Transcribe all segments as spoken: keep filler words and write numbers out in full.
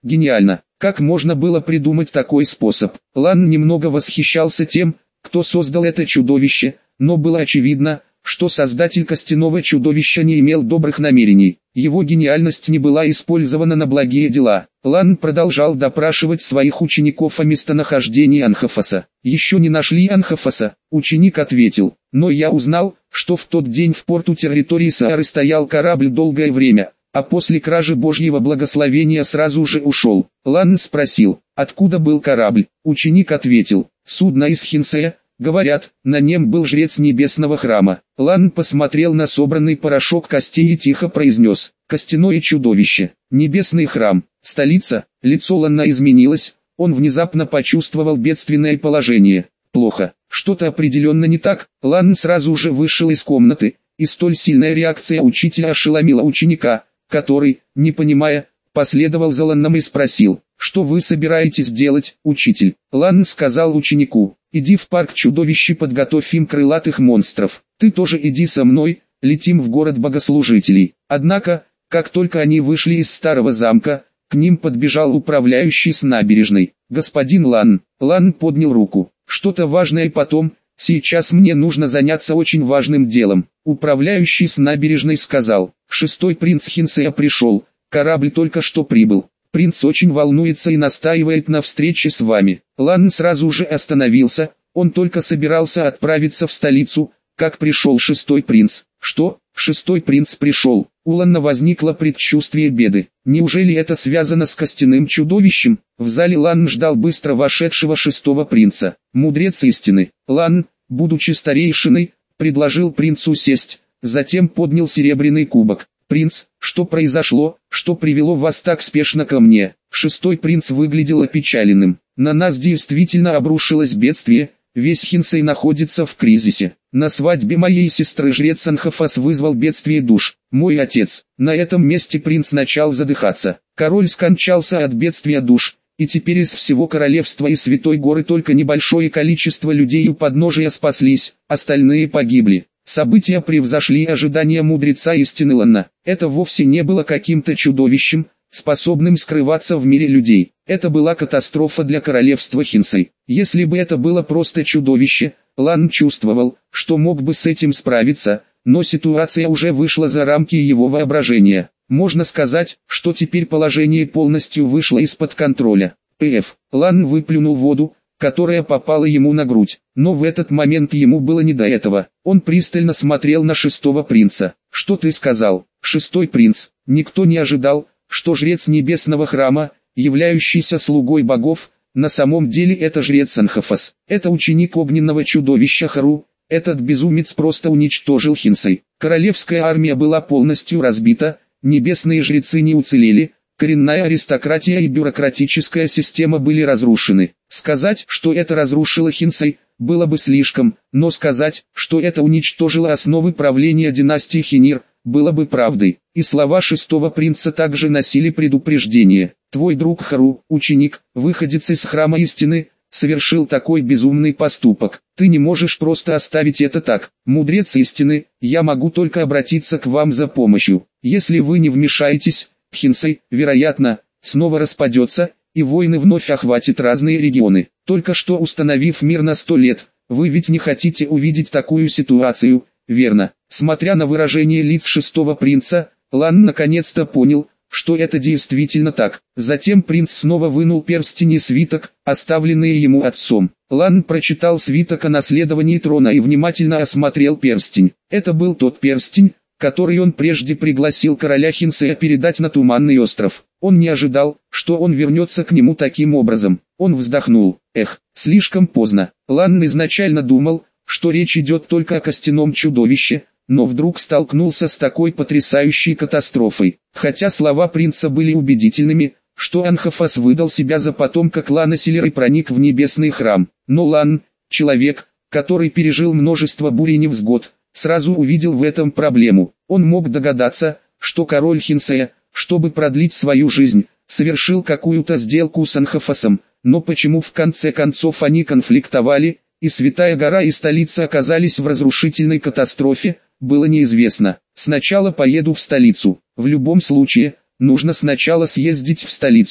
Гениально! Как можно было придумать такой способ? Лан немного восхищался тем, кто создал это чудовище, но было очевидно, что создатель костяного чудовища не имел добрых намерений. Его гениальность не была использована на благие дела. Лан продолжал допрашивать своих учеников о местонахождении Анхофоса. «Еще не нашли Анхофоса?» Ученик ответил. «Но я узнал, что в тот день в порту территории Саары стоял корабль долгое время, а после кражи Божьего благословения сразу же ушел». Лан спросил, откуда был корабль. Ученик ответил, судно из Хинсея. Говорят, на нем был жрец небесного храма. Лан посмотрел на собранный порошок костей и тихо произнес: «Костяное чудовище, небесный храм, столица». Лицо Лана изменилось, он внезапно почувствовал бедственное положение. Плохо, что-то определенно не так. Лан сразу же вышел из комнаты, и столь сильная реакция учителя ошеломила ученика, который, не понимая, последовал за Ланом и спросил: «Что вы собираетесь делать, учитель?» Лан сказал ученику: «Иди в парк чудовищ и подготовь им крылатых монстров. Ты тоже иди со мной, летим в город богослужителей». Однако, как только они вышли из старого замка, к ним подбежал управляющий с набережной. «Господин Лан». Лан поднял руку. «Что-то важное потом, сейчас мне нужно заняться очень важным делом». Управляющий с набережной сказал: «Шестой принц Хинсея пришел, корабль только что прибыл. Принц очень волнуется и настаивает на встрече с вами». Лан сразу же остановился, он только собирался отправиться в столицу, как пришел шестой принц. «Что? Шестой принц пришел?» У Лана возникло предчувствие беды. Неужели это связано с костяным чудовищем? В зале Лан ждал быстро вошедшего шестого принца. Мудрец истины. Лан, будучи старейшиной, предложил принцу сесть, затем поднял серебряный кубок. «Принц, что произошло, что привело вас так спешно ко мне?» Шестой принц выглядел опечаленным. «На нас действительно обрушилось бедствие, весь Хинсей находится в кризисе. На свадьбе моей сестры жрец Анхофос вызвал бедствие душ. Мой отец». На этом месте принц начал задыхаться. Король скончался от бедствия душ, и теперь из всего королевства и Святой Горы только небольшое количество людей у подножия спаслись, остальные погибли. События превзошли ожидания мудреца истины Лана. Это вовсе не было каким-то чудовищем, способным скрываться в мире людей. Это была катастрофа для королевства Хинсей. Если бы это было просто чудовище, Лан чувствовал, что мог бы с этим справиться, но ситуация уже вышла за рамки его воображения. Можно сказать, что теперь положение полностью вышло из-под контроля. П.Ф. Лан выплюнул воду, которая попала ему на грудь, но в этот момент ему было не до этого. Он пристально смотрел на шестого принца. «Что ты сказал, шестой принц?» Никто не ожидал, что жрец небесного храма, являющийся слугой богов, на самом деле это жрец Анхофос. Это ученик огненного чудовища Хару. Этот безумец просто уничтожил Хинсей. Королевская армия была полностью разбита, небесные жрецы не уцелели, коренная аристократия и бюрократическая система были разрушены. Сказать, что это разрушило Хинсей, было бы слишком, но сказать, что это уничтожило основы правления династии Хинир, было бы правдой. И слова шестого принца также носили предупреждение. «Твой друг Хару, ученик, выходец из храма истины, совершил такой безумный поступок. Ты не можешь просто оставить это так. Мудрец истины, я могу только обратиться к вам за помощью. Если вы не вмешаетесь, Хинсей, вероятно, снова распадется, и войны вновь охватят разные регионы. Только что установив мир на сто лет, вы ведь не хотите увидеть такую ситуацию, верно?» Смотря на выражение лиц шестого принца, Лан наконец-то понял, что это действительно так. Затем принц снова вынул перстень и свиток, оставленные ему отцом. Лан прочитал свиток о наследовании трона и внимательно осмотрел перстень. Это был тот перстень, который он прежде пригласил короля Хинсея передать на Туманный остров. Он не ожидал, что он вернется к нему таким образом. Он вздохнул. Эх, слишком поздно. Лан изначально думал, что речь идет только о костяном чудовище, но вдруг столкнулся с такой потрясающей катастрофой. Хотя слова принца были убедительными, что Анхофос выдал себя за потомка клана Силер и проник в небесный храм. Но Лан, человек, который пережил множество бурь и невзгод, сразу увидел в этом проблему. Он мог догадаться, что король Хинсея, чтобы продлить свою жизнь, совершил какую-то сделку с Анхофосом, но почему в конце концов они конфликтовали, и Святая Гора и столица оказались в разрушительной катастрофе, было неизвестно. «Сначала поеду в столицу. В любом случае, нужно сначала съездить в столицу»,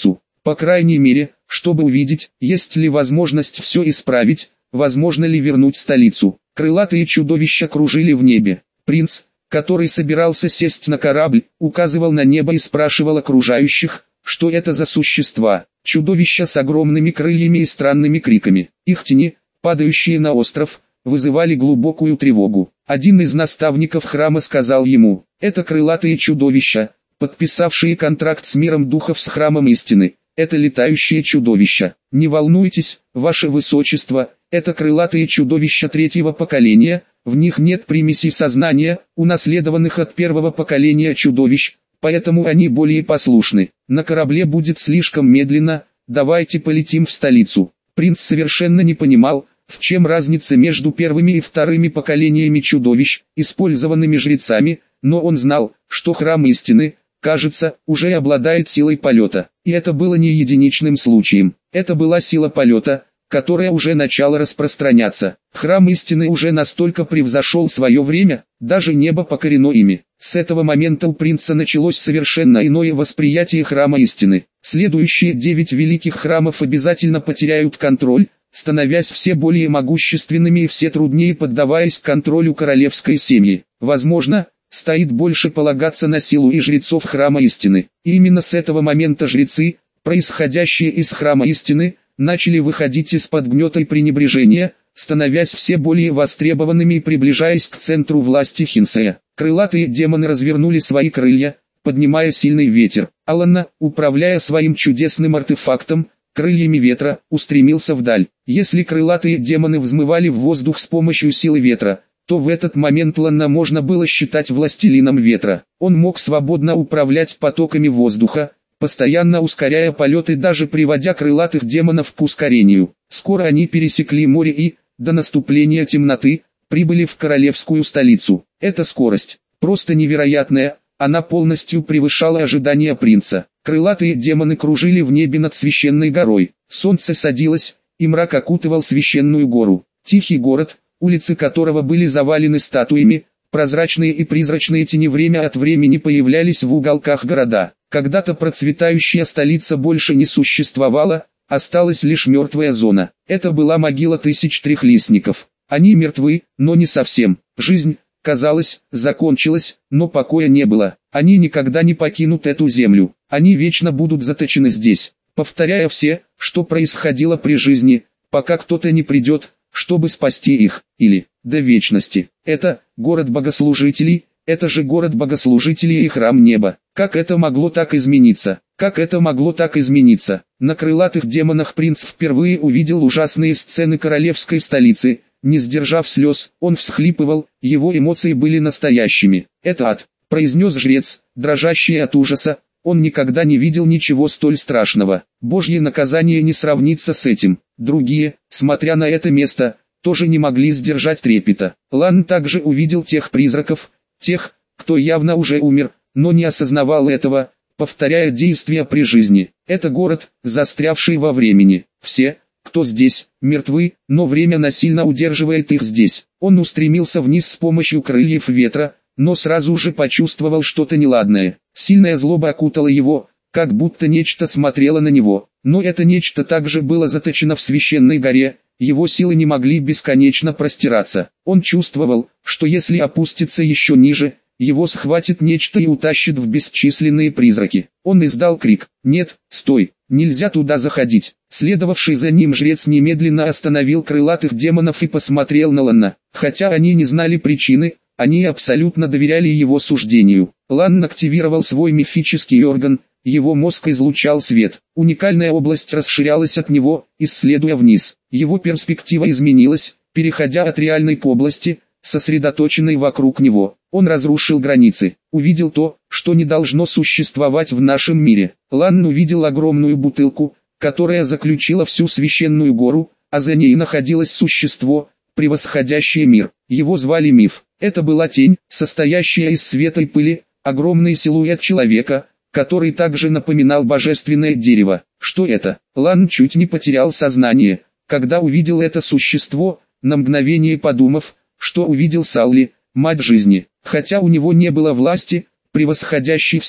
По крайней мере, чтобы увидеть, есть ли возможность все исправить, возможно ли вернуть столицу. Крылатые чудовища кружили в небе. Принц, который собирался сесть на корабль, указывал на небо и спрашивал окружающих, что это за существа. Чудовища с огромными крыльями и странными криками. Их тени, падающие на остров, вызывали глубокую тревогу. Один из наставников храма сказал ему: «Это крылатые чудовища, подписавшие контракт с миром духов с храмом истины. Это летающие чудовища. Не волнуйтесь, ваше высочество, это крылатые чудовища третьего поколения, в них нет примесей сознания, унаследованных от первого поколения чудовищ, поэтому они более послушны. На корабле будет слишком медленно, давайте полетим в столицу». Принц совершенно не понимал, в чем разница между первыми и вторыми поколениями чудовищ, использованными жрецами, но он знал, что храм истины, кажется, уже обладает силой полета. И это было не единичным случаем. Это была сила полета, которая уже начала распространяться. Храм истины уже настолько превзошел свое время, даже небо покорено ими. С этого момента у принца началось совершенно иное восприятие храма истины. Следующие девять великих храмов обязательно потеряют контроль, становясь все более могущественными и все труднее поддаваясь контролю королевской семьи. Возможно, стоит больше полагаться на силу и жрецов храма истины. И именно с этого момента жрецы, происходящие из храма истины, начали выходить из-под гнета и пренебрежения, становясь все более востребованными и приближаясь к центру власти Хинсея. Крылатые демоны развернули свои крылья, поднимая сильный ветер. Аланна, управляя своим чудесным артефактом, крыльями ветра, устремился вдаль. Если крылатые демоны взмывали в воздух с помощью силы ветра, то в этот момент Ланна можно было считать властелином ветра. Он мог свободно управлять потоками воздуха, постоянно ускоряя полет и даже приводя крылатых демонов к ускорению. Скоро они пересекли море и, до наступления темноты, прибыли в королевскую столицу. Эта скорость, просто невероятная, она полностью превышала ожидания принца. Крылатые демоны кружили в небе над священной горой. Солнце садилось, и мрак окутывал священную гору. Тихий город, улицы которого были завалены статуями, прозрачные и призрачные тени время от времени появлялись в уголках города. Когда-то процветающая столица больше не существовала, осталась лишь мертвая зона. Это была могила тысяч трехлистников. Они мертвы, но не совсем. Жизнь, казалось, закончилась, но покоя не было. Они никогда не покинут эту землю. Они вечно будут заточены здесь, повторяя все, что происходило при жизни, пока кто-то не придет, чтобы спасти их, или, до вечности. Это, город богослужителей, это же город богослужителей и храм неба. Как это могло так измениться? Как это могло так измениться? На крылатых демонах принц впервые увидел ужасные сцены королевской столицы. Не сдержав слез, он всхлипывал, его эмоции были настоящими. «Это ад», — произнес жрец, дрожащий от ужаса. Он никогда не видел ничего столь страшного. Божье наказание не сравнится с этим. Другие, смотря на это место, тоже не могли сдержать трепета. Лан также увидел тех призраков, тех, кто явно уже умер, но не осознавал этого, повторяя действия при жизни. Это город, застрявший во времени. Все, кто здесь, мертвы, но время насильно удерживает их здесь. Он устремился вниз с помощью крыльев ветра, но сразу же почувствовал что-то неладное. Сильная злоба окутала его, как будто нечто смотрело на него. Но это нечто также было заточено в священной горе, его силы не могли бесконечно простираться. Он чувствовал, что если опуститься еще ниже, его схватит нечто и утащит в бесчисленные призраки. Он издал крик: «Нет, стой, нельзя туда заходить!» Следовавший за ним жрец немедленно остановил крылатых демонов и посмотрел на Ланна. Хотя они не знали причины, они абсолютно доверяли его суждению. Лан активировал свой мифический орган, его мозг излучал свет. Уникальная область расширялась от него, исследуя вниз. Его перспектива изменилась, переходя от реальной к области, сосредоточенной вокруг него. Он разрушил границы, увидел то, что не должно существовать в нашем мире. Лан увидел огромную бутылку, которая заключила всю священную гору, а за ней находилось существо, превосходящее мир. Его звали Миф. Это была тень, состоящая из света и пыли, огромный силуэт человека, который также напоминал божественное дерево. Что это? Лан чуть не потерял сознание, когда увидел это существо, на мгновение подумав, что увидел Салли, мать жизни. Хотя у него не было власти, превосходящей все,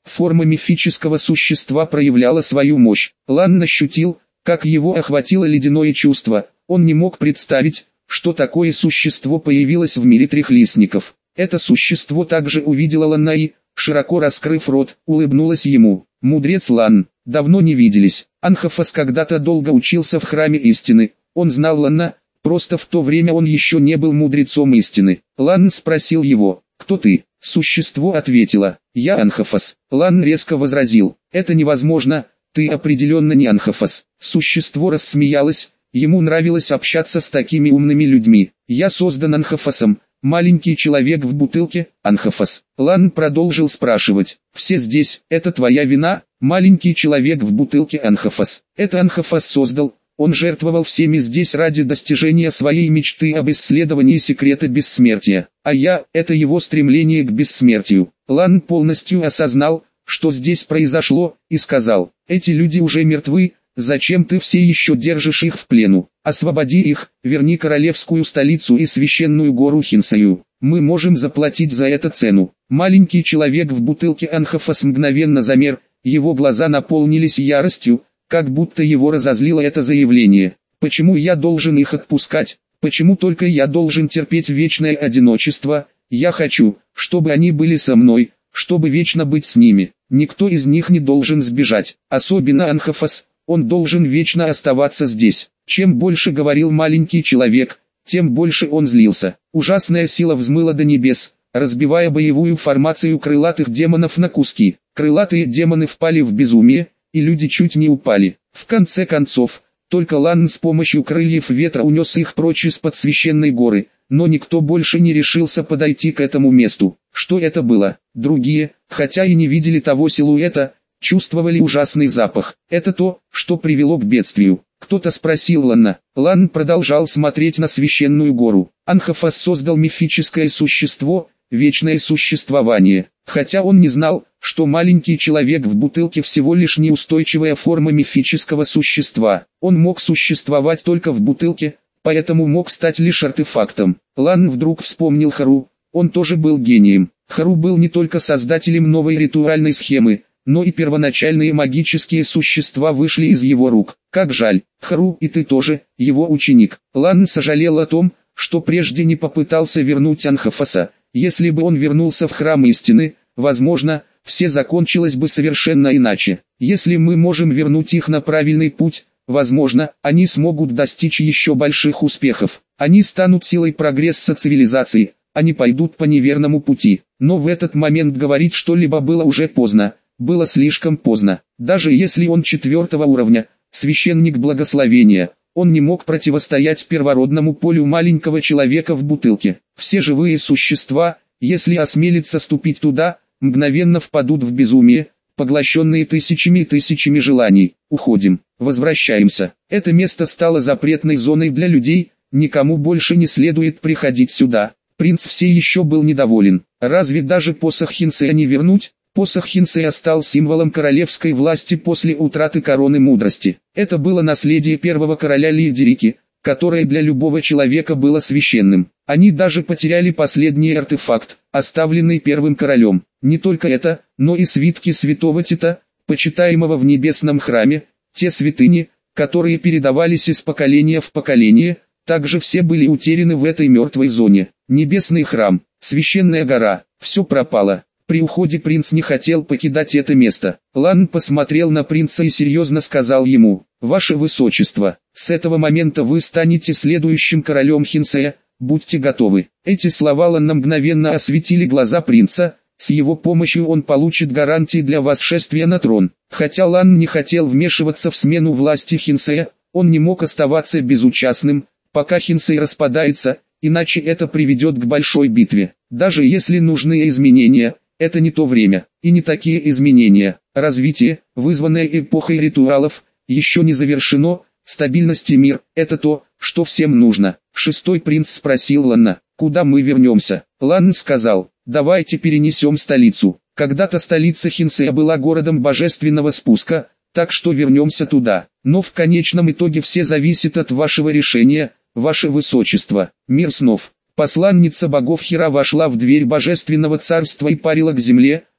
форма мифического существа проявляла свою мощь. Лан ощутил, как его охватило ледяное чувство. Он не мог представить, что такое существо появилось в мире трехлистников. Это существо также увидело Лана и, широко раскрыв рот, улыбнулось ему. «Мудрец Лан, давно не виделись». Анхафас когда-то долго учился в храме истины. Он знал Лана, просто в то время он еще не был мудрецом истины. Лан спросил его: «Кто ты?» Существо ответило: «Я Анхафас». Лан резко возразил: «Это невозможно, ты определенно не Анхафас». Существо рассмеялось, ему нравилось общаться с такими умными людьми. «Я создан Анхафасом, маленький человек в бутылке, Анхафас». Лан продолжил спрашивать: «Все здесь, это твоя вина?» «Маленький человек в бутылке, Анхафас. Это Анхафас создал, он жертвовал всеми здесь ради достижения своей мечты об исследовании секрета бессмертия. А я, это его стремление к бессмертию». Лан полностью осознал, что здесь произошло, и сказал: «Эти люди уже мертвы, зачем ты все еще держишь их в плену? Освободи их, верни королевскую столицу и священную гору Хинсею. Мы можем заплатить за это цену». Маленький человек в бутылке Анхафас мгновенно замер, его глаза наполнились яростью, как будто его разозлило это заявление. «Почему я должен их отпускать? Почему только я должен терпеть вечное одиночество? Я хочу, чтобы они были со мной, чтобы вечно быть с ними. Никто из них не должен сбежать, особенно Анхафас, он должен вечно оставаться здесь». Чем больше говорил маленький человек, тем больше он злился. Ужасная сила взмыла до небес, разбивая боевую формацию крылатых демонов на куски. Крылатые демоны впали в безумие, и люди чуть не упали. В конце концов, только Лан с помощью крыльев ветра унес их прочь из-под священной горы, но никто больше не решился подойти к этому месту. Что это было? Другие, хотя и не видели того силуэта, чувствовали ужасный запах. Это то, что привело к бедствию. Кто-то спросил Лана. Лан продолжал смотреть на священную гору. Анхафас создал мифическое существо, вечное существование. Хотя он не знал, что маленький человек в бутылке всего лишь неустойчивая форма мифического существа. Он мог существовать только в бутылке, поэтому мог стать лишь артефактом. Лан вдруг вспомнил Хару, он тоже был гением. Хару был не только создателем новой ритуальной схемы, но и первоначальные магические существа вышли из его рук. Как жаль, Хару, и ты тоже, его ученик. Лан сожалел о том, что прежде не попытался вернуть Анхафаса. Если бы он вернулся в храм истины, возможно, все закончилось бы совершенно иначе. Если мы можем вернуть их на правильный путь, возможно, они смогут достичь еще больших успехов. Они станут силой прогресса цивилизации, они пойдут по неверному пути. Но в этот момент говорить что-либо было уже поздно, было слишком поздно. Даже если он четвертого уровня, священник благословения, он не мог противостоять первородному полю маленького человека в бутылке. Все живые существа, если осмелиться ступить туда, мгновенно впадут в безумие, поглощенные тысячами и тысячами желаний. Уходим, возвращаемся. Это место стало запретной зоной для людей, никому больше не следует приходить сюда. Принц все еще был недоволен. Разве даже посох Хинсея не вернуть? Посох Хинсея стал символом королевской власти после утраты короны мудрости. Это было наследие первого короля Лидерики, которое для любого человека было священным. Они даже потеряли последний артефакт, оставленный первым королем. Не только это, но и свитки святого Тита, почитаемого в небесном храме, те святыни, которые передавались из поколения в поколение, также все были утеряны в этой мертвой зоне. Небесный храм, священная гора, все пропало. При уходе принц не хотел покидать это место. Лан посмотрел на принца и серьезно сказал ему: «Ваше Высочество, с этого момента вы станете следующим королем Хинсея, будьте готовы». Эти слова Лана мгновенно осветили глаза принца, с его помощью он получит гарантии для восшествия на трон. Хотя Лан не хотел вмешиваться в смену власти Хинсея, он не мог оставаться безучастным, пока Хинсей распадается, иначе это приведет к большой битве. Даже если нужны изменения, это не то время, и не такие изменения. Развитие, вызванное эпохой ритуалов, еще не завершено. Стабильность и мир – это то, что всем нужно. Шестой принц спросил Лана: «Куда мы вернемся?» Лан сказал: «Давайте перенесем столицу. Когда-то столица Хинсея была городом божественного спуска, так что вернемся туда. Но в конечном итоге все зависит от вашего решения, ваше Высочество». Мир снов. Посланница богов Хира вошла в дверь божественного царства и парила к земле,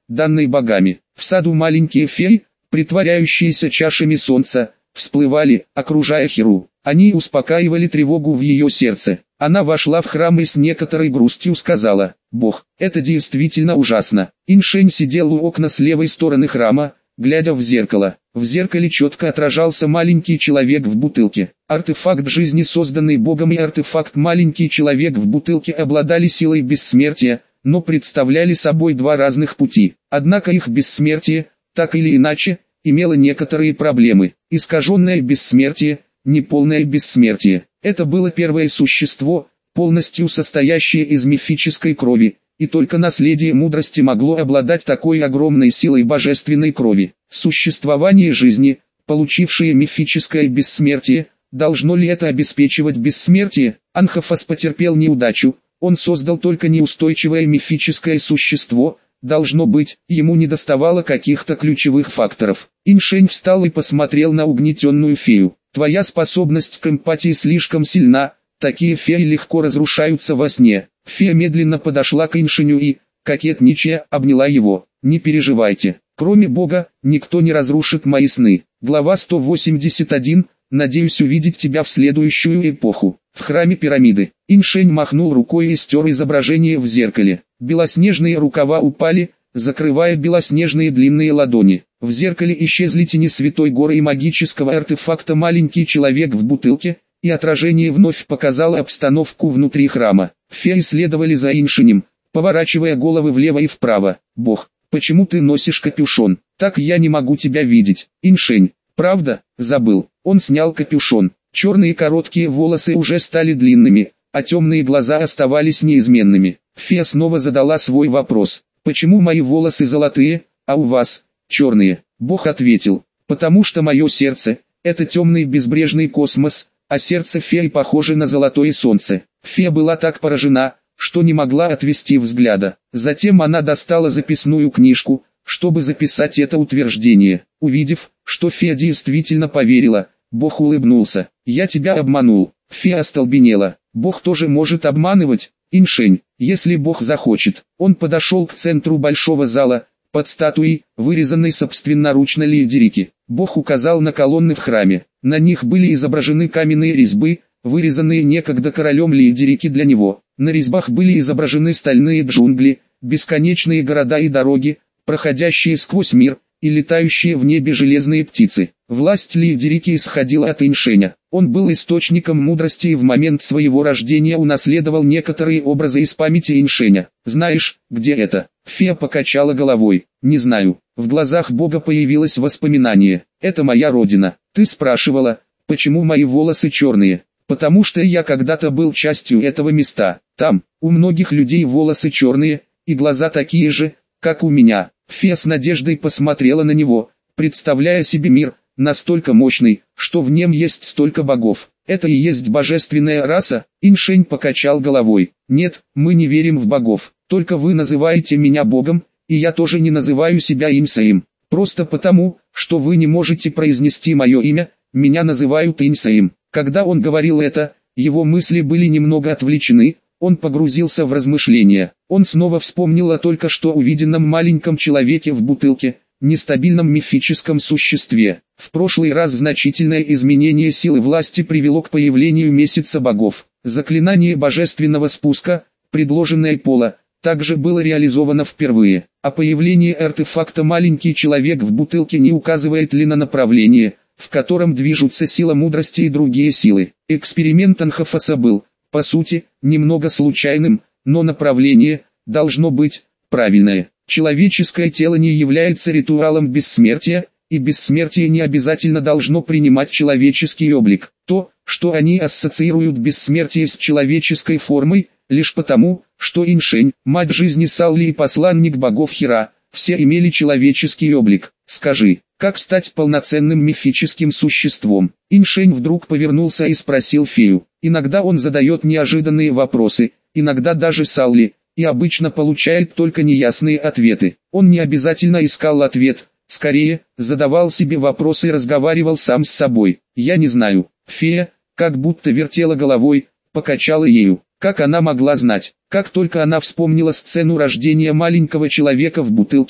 данной богами. В саду маленькие феи, притворяющиеся чашами солнца, всплывали, окружая Херу. Они успокаивали тревогу в ее сердце. Она вошла в храм и с некоторой грустью сказала: «Бог, это действительно ужасно». Иншень сидел у окна с левой стороны храма, глядя в зеркало. В зеркале четко отражался маленький человек в бутылке. Артефакт жизни, созданный Богом, и артефакт маленький человек в бутылке обладали силой бессмертия, но представляли собой два разных пути. Однако их бессмертие, так или иначе, имело некоторые проблемы. Искаженное бессмертие, неполное бессмертие. Это было первое существо, полностью состоящее из мифической крови, и только наследие мудрости могло обладать такой огромной силой божественной крови. Существование жизни, получившее мифическое бессмертие, должно ли это обеспечивать бессмертие? Анхофас потерпел неудачу, он создал только неустойчивое мифическое существо, должно быть, ему недоставало каких-то ключевых факторов. Иншень встал и посмотрел на угнетенную фею. «Твоя способность к эмпатии слишком сильна, такие феи легко разрушаются во сне». Фея медленно подошла к Иншеню и, кокетничая, обняла его. «Не переживайте, кроме Бога, никто не разрушит мои сны». Глава сто восемьдесят один. «Надеюсь увидеть тебя в следующую эпоху». В храме пирамиды. Иншень махнул рукой и стер изображение в зеркале. Белоснежные рукава упали, закрывая белоснежные длинные ладони. В зеркале исчезли тени святой горы и магического артефакта маленький человек в бутылке, и отражение вновь показало обстановку внутри храма. Феи следовали за Иншенем, поворачивая головы влево и вправо. «Бог, почему ты носишь капюшон? Так я не могу тебя видеть». Иншень: «Правда, забыл». Он снял капюшон. Черные короткие волосы уже стали длинными, а темные глаза оставались неизменными. Фея снова задала свой вопрос: «Почему мои волосы золотые, а у вас черные?» Бог ответил: «Потому что мое сердце – это темный безбрежный космос, а сердце феи похоже на золотое солнце». Фея была так поражена, что не могла отвести взгляда. Затем она достала записную книжку, чтобы записать это утверждение. Увидев, что фея действительно поверила, Бог улыбнулся. «Я тебя обманул». Фея остолбенела. «Бог тоже может обманывать?» Иншень: «Если Бог захочет». Он подошел к центру большого зала, под статуей, вырезанной собственноручно Лиедерики. Бог указал на колонны в храме. На них были изображены каменные резьбы, вырезанные некогда королем Лиедерики для него. На резьбах были изображены стальные джунгли, бесконечные города и дороги, проходящие сквозь мир, и летающие в небе железные птицы. Власть Лиедерики исходила от Иншеня. Он был источником мудрости и в момент своего рождения унаследовал некоторые образы из памяти Иншеня. «Знаешь, где это?» Фея покачала головой. «Не знаю». В глазах Бога появилось воспоминание. «Это моя родина. Ты спрашивала, почему мои волосы черные? Потому что я когда-то был частью этого места. Там, у многих людей волосы черные, и глаза такие же, как у меня». Фея с надеждой посмотрела на него, представляя себе мир, настолько мощный, что в нем есть столько богов. «Это и есть божественная раса?» Иншень покачал головой. «Нет, мы не верим в богов. Только вы называете меня богом, и я тоже не называю себя Инсаем. Просто потому, что вы не можете произнести мое имя, меня называют Инсаем». Когда он говорил это, его мысли были немного отвлечены. Он погрузился в размышления. Он снова вспомнил о только что увиденном маленьком человеке в бутылке, нестабильном мифическом существе. В прошлый раз значительное изменение силы власти привело к появлению месяца богов. Заклинание божественного спуска, предложенное Пола, также было реализовано впервые. А появление артефакта «Маленький человек в бутылке» не указывает ли на направление, в котором движутся сила мудрости и другие силы. Эксперимент Анхофаса был, по сути, немного случайным, но направление должно быть правильное. Человеческое тело не является ритуалом бессмертия, и бессмертие не обязательно должно принимать человеческий облик. То, что они ассоциируют бессмертие с человеческой формой, лишь потому, что Иншень, мать жизни Салли и посланник богов Хера, все имели человеческий облик. Скажи, как стать полноценным мифическим существом? Иншень вдруг повернулся и спросил фею. Иногда он задает неожиданные вопросы, иногда даже Салли, и обычно получает только неясные ответы. Он не обязательно искал ответ, скорее, задавал себе вопросы и разговаривал сам с собой. «Я не знаю». Фея, как будто вертела головой, покачала ею. Как она могла знать? Как только она вспомнила сцену рождения маленького человека в бутылке,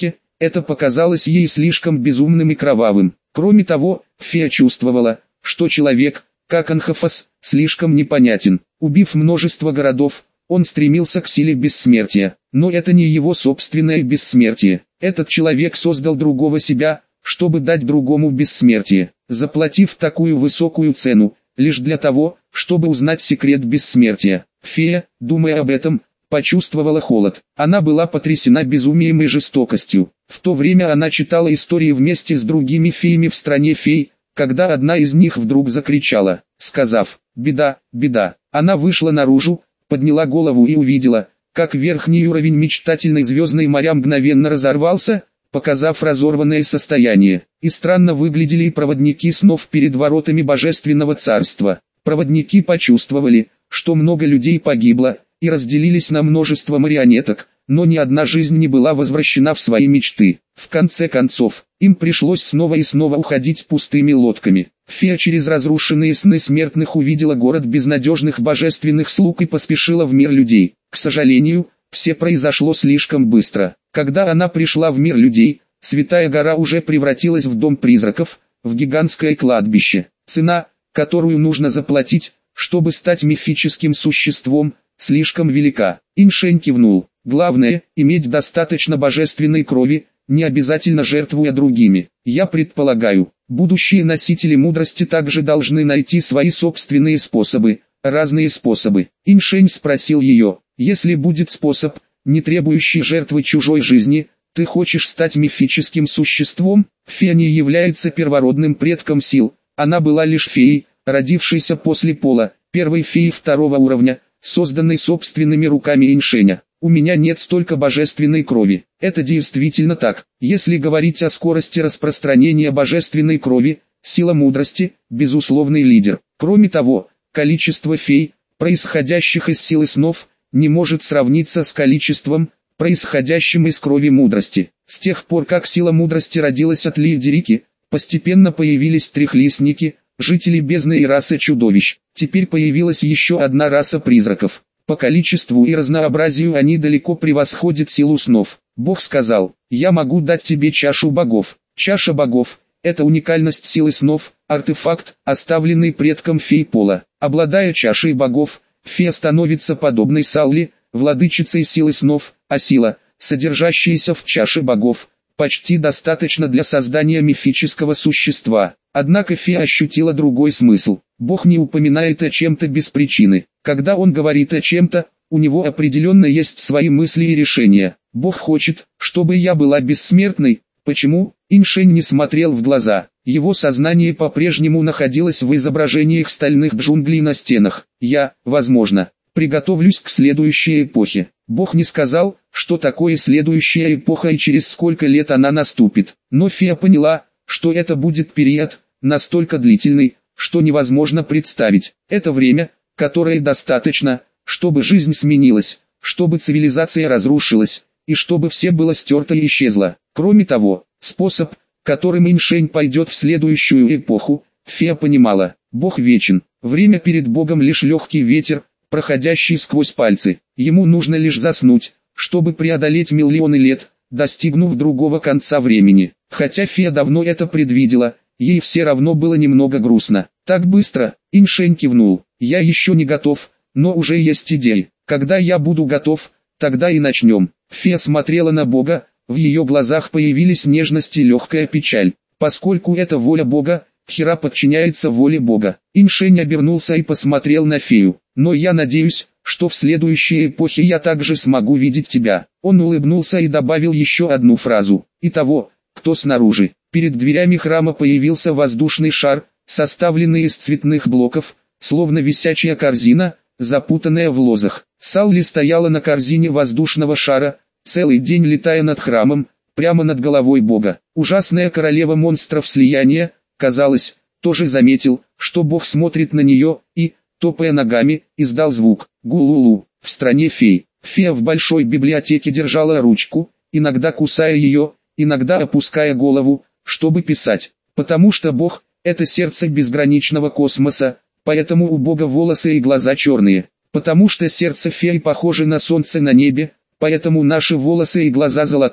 это показалось ей слишком безумным и кровавым. Кроме того, фея чувствовала, что человек, как Анхафас, слишком непонятен. Убив множество городов, он стремился к силе бессмертия. Но это не его собственное бессмертие. Этот человек создал другого себя, чтобы дать другому бессмертие, заплатив такую высокую цену, лишь для того, чтобы узнать секрет бессмертия. Фея, думая об этом, почувствовала холод. Она была потрясена безумием и жестокостью. В то время она читала истории вместе с другими феями в стране фей, когда одна из них вдруг закричала, сказав «Беда, беда!». Она вышла наружу, подняла голову и увидела, как верхний уровень мечтательной звездной моря мгновенно разорвался, показав разорванное состояние. И странно выглядели и проводники снов перед воротами Божественного Царства. Проводники почувствовали, что много людей погибло, и разделились на множество марионеток, но ни одна жизнь не была возвращена в свои мечты. В конце концов, им пришлось снова и снова уходить пустыми лодками. Фея через разрушенные сны смертных увидела город безнадежных божественных слуг и поспешила в мир людей. К сожалению, все произошло слишком быстро. Когда она пришла в мир людей, Святая гора уже превратилась в дом призраков, в гигантское кладбище. Цена, которую нужно заплатить, чтобы стать мифическим существом, слишком велика. Иншень кивнул. Главное, иметь достаточно божественной крови, не обязательно жертвуя другими. Я предполагаю, будущие носители мудрости также должны найти свои собственные способы, разные способы. Иншень спросил ее, если будет способ, не требующий жертвы чужой жизни, ты хочешь стать мифическим существом? Фея не является первородным предком сил, она была лишь феей, родившейся после пола, первой феей второго уровня, созданной собственными руками Иншеня. У меня нет столько божественной крови. Это действительно так. Если говорить о скорости распространения божественной крови, сила мудрости – безусловный лидер. Кроме того, количество фей, происходящих из силы снов, не может сравниться с количеством, происходящим из крови мудрости. С тех пор, как сила мудрости родилась от Лиедерики, постепенно появились трехлистники, жители бездны и раса чудовищ. Теперь появилась еще одна раса призраков. По количеству и разнообразию они далеко превосходят силу снов. Бог сказал, я могу дать тебе чашу богов. Чаша богов – это уникальность силы снов, артефакт, оставленный предком фей пола. Обладая чашей богов, фея становится подобной Салли, владычицей силы снов, а сила, содержащаяся в чаше богов, почти достаточно для создания мифического существа. Однако фея ощутила другой смысл. Бог не упоминает о чем-то без причины. Когда он говорит о чем-то, у него определенно есть свои мысли и решения. Бог хочет, чтобы я была бессмертной. Почему? Иншень не смотрел в глаза. Его сознание по-прежнему находилось в изображениях стальных джунглей на стенах. Я, возможно, приготовлюсь к следующей эпохе. Бог не сказал, что такое следующая эпоха и через сколько лет она наступит. Но фея поняла, что это будет период, настолько длительный, что невозможно представить. Это время, которое достаточно, чтобы жизнь сменилась, чтобы цивилизация разрушилась, и чтобы все было стерто и исчезло. Кроме того, способ, которым Иншень пойдет в следующую эпоху, фея понимала, Бог вечен, время перед Богом лишь легкий ветер, проходящий сквозь пальцы. Ему нужно лишь заснуть, чтобы преодолеть миллионы лет, достигнув другого конца времени. Хотя фея давно это предвидела, ей все равно было немного грустно. Так быстро, Иншень кивнул. Я еще не готов, но уже есть идеи. Когда я буду готов, тогда и начнем. Фея смотрела на Бога, в ее глазах появились нежность и легкая печаль. Поскольку это воля Бога, Хира подчиняется воле Бога. Иншень обернулся и посмотрел на фею. Но я надеюсь, что в следующей эпохе я также смогу видеть тебя. Он улыбнулся и добавил еще одну фразу. И того, кто снаружи. Перед дверями храма появился воздушный шар, составленный из цветных блоков, словно висячая корзина, запутанная в лозах. Салли стояла на корзине воздушного шара, целый день летая над храмом, прямо над головой Бога. Ужасная королева монстров слияния, казалось, тоже заметил, что Бог смотрит на нее, и, топая ногами, издал звук «гулулу». В стране фей, фея в большой библиотеке держала ручку, иногда кусая ее, иногда опуская голову, чтобы писать. Потому что Бог – это сердце безграничного космоса, поэтому у Бога волосы и глаза черные. Потому что сердце феи похоже на солнце на небе, поэтому наши волосы и глаза золотые.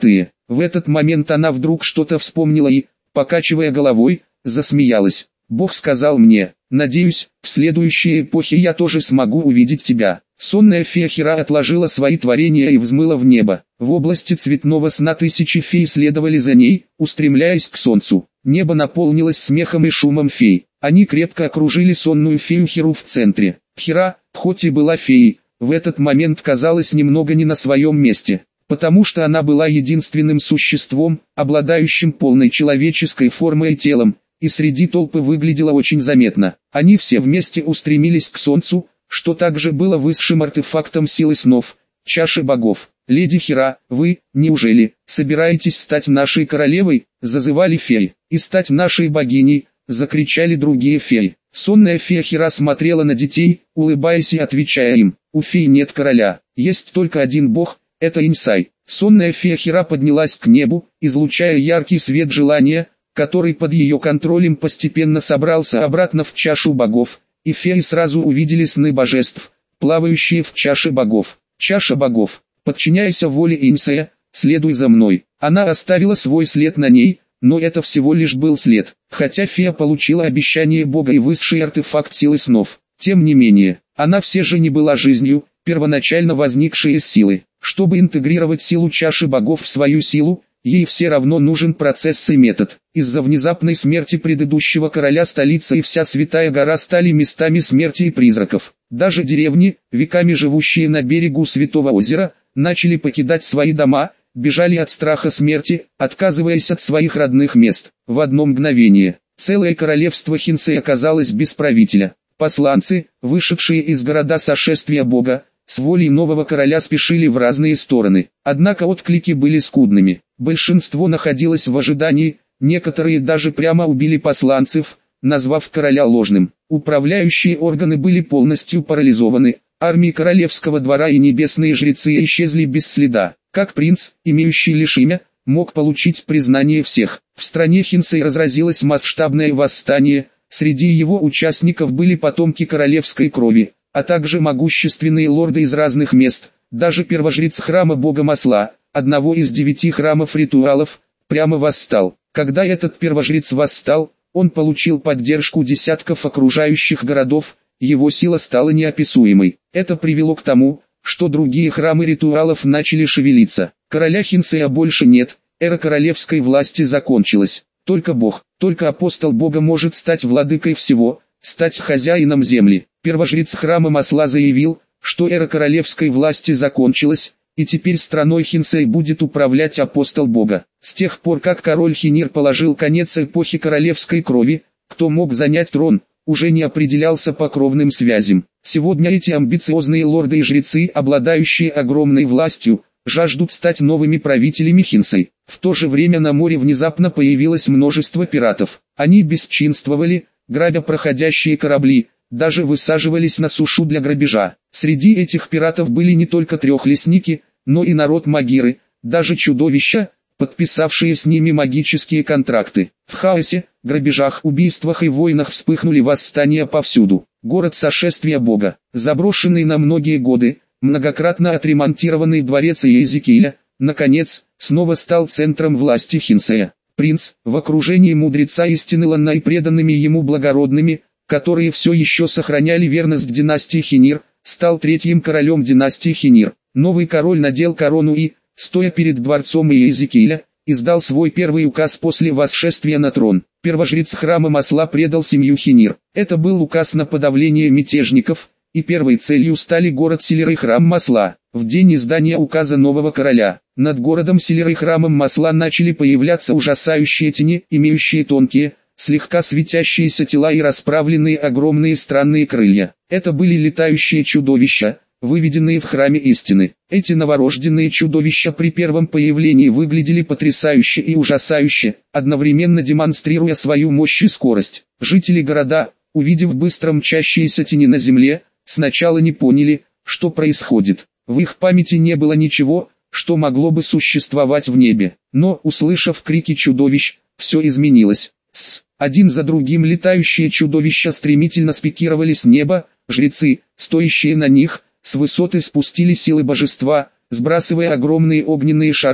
В этот момент она вдруг что-то вспомнила и, покачивая головой, засмеялась. Бог сказал мне: «Надеюсь, в следующей эпохе я тоже смогу увидеть тебя». Сонная фея Хира отложила свои творения и взмыла в небо. В области цветного сна тысячи фей следовали за ней, устремляясь к солнцу. Небо наполнилось смехом и шумом фей. Они крепко окружили сонную фею Хиру в центре. Хира, хоть и была феей, в этот момент казалась немного не на своем месте, потому что она была единственным существом, обладающим полной человеческой формой и телом, и среди толпы выглядела очень заметно. Они все вместе устремились к солнцу, что также было высшим артефактом силы снов, чаши богов. «Леди Хира, вы, неужели, собираетесь стать нашей королевой?» – зазывали феи. «И стать нашей богиней!» – закричали другие феи. Сонная фея Хира смотрела на детей, улыбаясь и отвечая им: «У фей нет короля, есть только один бог, это Инсай». Сонная фея Хира поднялась к небу, излучая яркий свет желания, который под ее контролем постепенно собрался обратно в чашу богов, и феи сразу увидели сны божеств, плавающие в чаше богов. Чаша богов. «Подчиняйся воле Инсая, следуй за мной». Она оставила свой след на ней, но это всего лишь был след. Хотя фея получила обещание бога и высший артефакт силы снов, тем не менее, она все же не была жизнью, первоначально возникшей из силы. Чтобы интегрировать силу чаши богов в свою силу, ей все равно нужен процесс и метод. Из-за внезапной смерти предыдущего короля столица и вся Святая Гора стали местами смерти и призраков. Даже деревни, веками живущие на берегу Святого озера, начали покидать свои дома, бежали от страха смерти, отказываясь от своих родных мест. В одно мгновение, целое королевство Хинсей оказалось без правителя. Посланцы, вышедшие из города сошествия бога, с волей нового короля спешили в разные стороны. Однако отклики были скудными. Большинство находилось в ожидании, некоторые даже прямо убили посланцев, назвав короля ложным. Управляющие органы были полностью парализованы. Армии королевского двора и небесные жрецы исчезли без следа. Как принц, имеющий лишь имя, мог получить признание всех? В стране Хинсей разразилось масштабное восстание, среди его участников были потомки королевской крови, а также могущественные лорды из разных мест. Даже первожрец храма бога Масла, одного из девяти храмов ритуалов, прямо восстал. Когда этот первожрец восстал, он получил поддержку десятков окружающих городов, его сила стала неописуемой. Это привело к тому, что другие храмы ритуалов начали шевелиться. Короля Хинсея больше нет, эра королевской власти закончилась. Только Бог, только апостол Бога может стать владыкой всего, стать хозяином земли. Первожрец храма Масла заявил, что эра королевской власти закончилась, и теперь страной Хинсей будет управлять апостол Бога. С тех пор, как король Хинир положил конец эпохи королевской крови, кто мог занять трон, уже не определялся по кровным связям. Сегодня эти амбициозные лорды и жрецы, обладающие огромной властью, жаждут стать новыми правителями Хинсей. В то же время на море внезапно появилось множество пиратов. Они бесчинствовали, грабя проходящие корабли, даже высаживались на сушу для грабежа. Среди этих пиратов были не только трехлесники, но и народ Магиры, даже чудовища, подписавшие с ними магические контракты. В хаосе, грабежах, убийствах и войнах вспыхнули восстания повсюду. Город сошествия Бога, заброшенный на многие годы, многократно отремонтированный дворец Иезекииля, наконец, снова стал центром власти Хинсея. Принц, в окружении мудреца истины Ланна и преданными ему благородными, которые все еще сохраняли верность династии Хинир, стал третьим королем династии Хинир. Новый король надел корону и, стоя перед дворцом Иезекииля, издал свой первый указ после восшествия на трон. Первожрец храма Масла предал семью Хинир. Это был указ на подавление мятежников, и первой целью стали город Селир и храм Масла. В день издания указа нового короля, над городом Селир и храмом Масла начали появляться ужасающие тени, имеющие тонкие, слегка светящиеся тела и расправленные огромные странные крылья. Это были летающие чудовища, выведенные в храме истины. Эти новорожденные чудовища при первом появлении выглядели потрясающе и ужасающе, одновременно демонстрируя свою мощь и скорость. Жители города, увидев быстро мчащиеся тени на земле, сначала не поняли, что происходит. В их памяти не было ничего, что могло бы существовать в небе. Но, услышав крики чудовищ, все изменилось. С один за другим летающие чудовища стремительно спикировали с неба, жрецы, стоящие на них, с высоты спустили силы божества, сбрасывая огромные огненные шары,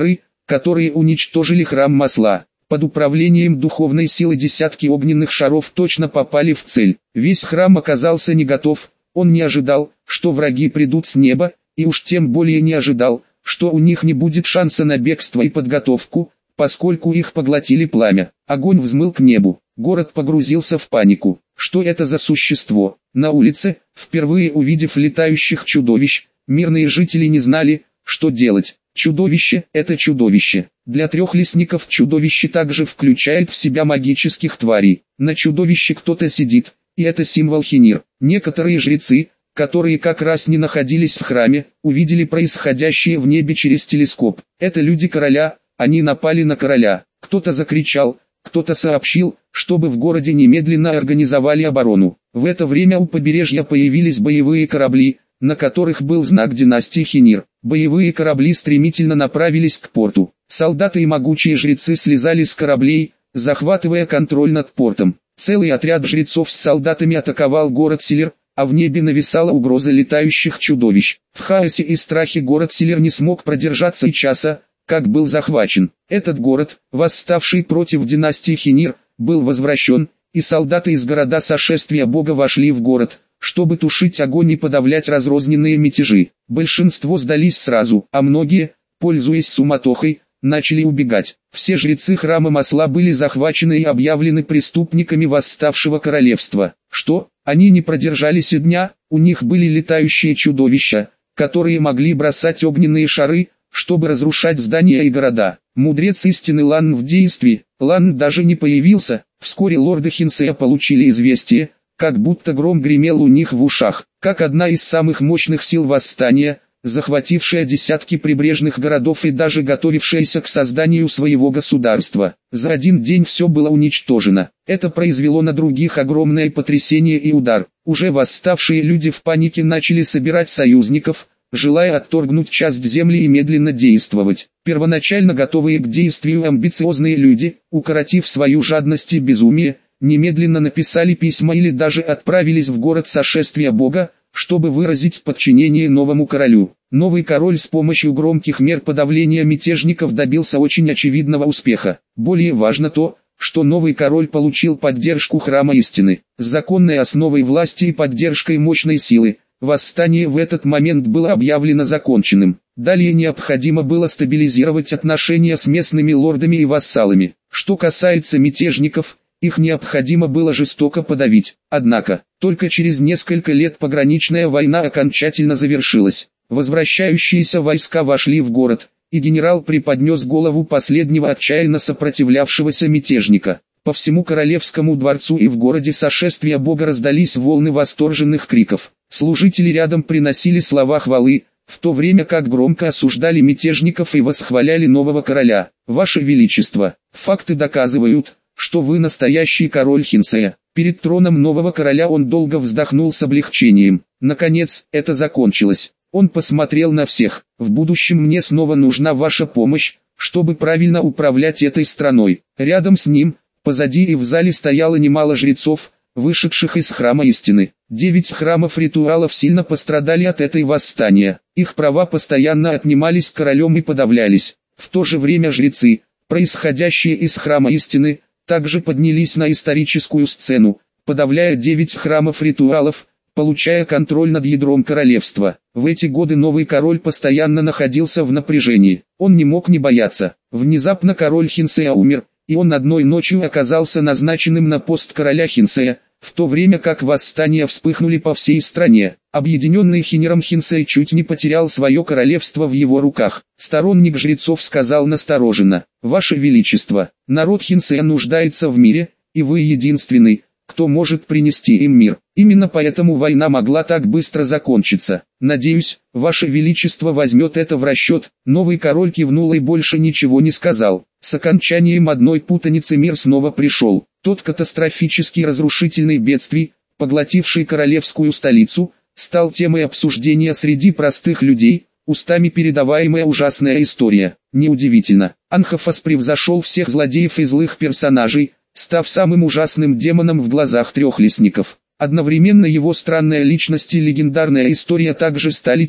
которые уничтожили храм масла. Под управлением духовной силы десятки огненных шаров точно попали в цель. Весь храм оказался не готов, он не ожидал, что враги придут с неба, и уж тем более не ожидал, что у них не будет шанса на бегство и подготовку, поскольку их поглотили пламя. Огонь взмыл к небу, город погрузился в панику. Что это за существо? На улице, впервые увидев летающих чудовищ, мирные жители не знали, что делать. Чудовище – это чудовище. Для трехлистников чудовище также включает в себя магических тварей. На чудовище кто-то сидит, и это символ Хенир. Некоторые жрецы, которые как раз не находились в храме, увидели происходящее в небе через телескоп. Это люди короля, они напали на короля. Кто-то закричал, кто-то сообщил, чтобы в городе немедленно организовали оборону. В это время у побережья появились боевые корабли, на которых был знак династии Хенир. Боевые корабли стремительно направились к порту. Солдаты и могучие жрецы слезали с кораблей, захватывая контроль над портом. Целый отряд жрецов с солдатами атаковал город Силер, а в небе нависала угроза летающих чудовищ. В хаосе и страхе город Силер не смог продержаться и часа, как был захвачен. Этот город, восставший против династии Хенир, был возвращен, и солдаты из города сошествия Бога вошли в город, чтобы тушить огонь и подавлять разрозненные мятежи. Большинство сдались сразу, а многие, пользуясь суматохой, начали убегать. Все жрецы храма масла были захвачены и объявлены преступниками восставшего королевства. Что? Они не продержались и дня, у них были летающие чудовища, которые могли бросать огненные шары, чтобы разрушать здания и города. Мудрец истины Лан в действии. Лан даже не появился. Вскоре лорды Хинсея получили известие, как будто гром гремел у них в ушах, как одна из самых мощных сил восстания, захватившая десятки прибрежных городов и даже готовившаяся к созданию своего государства. За один день все было уничтожено. Это произвело на других огромное потрясение и удар. Уже восставшие люди в панике начали собирать союзников, желая отторгнуть часть земли и медленно действовать. Первоначально готовые к действию амбициозные люди, укоротив свою жадность и безумие, немедленно написали письма или даже отправились в город сошествия Бога, чтобы выразить подчинение новому королю. Новый король с помощью громких мер подавления мятежников добился очень очевидного успеха. Более важно то, что новый король получил поддержку храма истины. С законной основой власти и поддержкой мощной силы, восстание в этот момент было объявлено законченным. Далее необходимо было стабилизировать отношения с местными лордами и вассалами. Что касается мятежников, их необходимо было жестоко подавить. Однако, только через несколько лет пограничная война окончательно завершилась. Возвращающиеся войска вошли в город, и генерал преподнес голову последнего отчаянно сопротивлявшегося мятежника. По всему королевскому дворцу и в городе сошествия Бога раздались волны восторженных криков. Служители рядом приносили слова хвалы, в то время как громко осуждали мятежников и восхваляли нового короля. «Ваше Величество, факты доказывают, что вы настоящий король Хинсея». Перед троном нового короля он долго вздохнул с облегчением. Наконец, это закончилось. Он посмотрел на всех. «В будущем мне снова нужна ваша помощь, чтобы правильно управлять этой страной». Рядом с ним, позади и в зале стояло немало жрецов, вышедших из храма истины. Девять храмов ритуалов сильно пострадали от этой восстания. Их права постоянно отнимались королем и подавлялись. В то же время жрецы, происходящие из храма истины, также поднялись на историческую сцену, подавляя девять храмов ритуалов, получая контроль над ядром королевства. В эти годы новый король постоянно находился в напряжении. Он не мог не бояться. Внезапно король Хинсея умер, и он одной ночью оказался назначенным на пост короля Хинсея, в то время как восстания вспыхнули по всей стране. Объединенный Хениром Хинсей чуть не потерял свое королевство в его руках. Сторонник жрецов сказал настороженно: «Ваше Величество, народ Хинсея нуждается в мире, и вы единственный, кто может принести им мир. Именно поэтому война могла так быстро закончиться. Надеюсь, Ваше Величество возьмет это в расчет». Новый король кивнул и больше ничего не сказал. С окончанием одной путаницы мир снова пришел. Тот катастрофический разрушительный бедствий, поглотивший королевскую столицу, стал темой обсуждения среди простых людей, устами передаваемая ужасная история. Неудивительно, Анхофас превзошел всех злодеев и злых персонажей, став самым ужасным демоном в глазах трехлистников. Одновременно его странная личность и легендарная история также стали тем,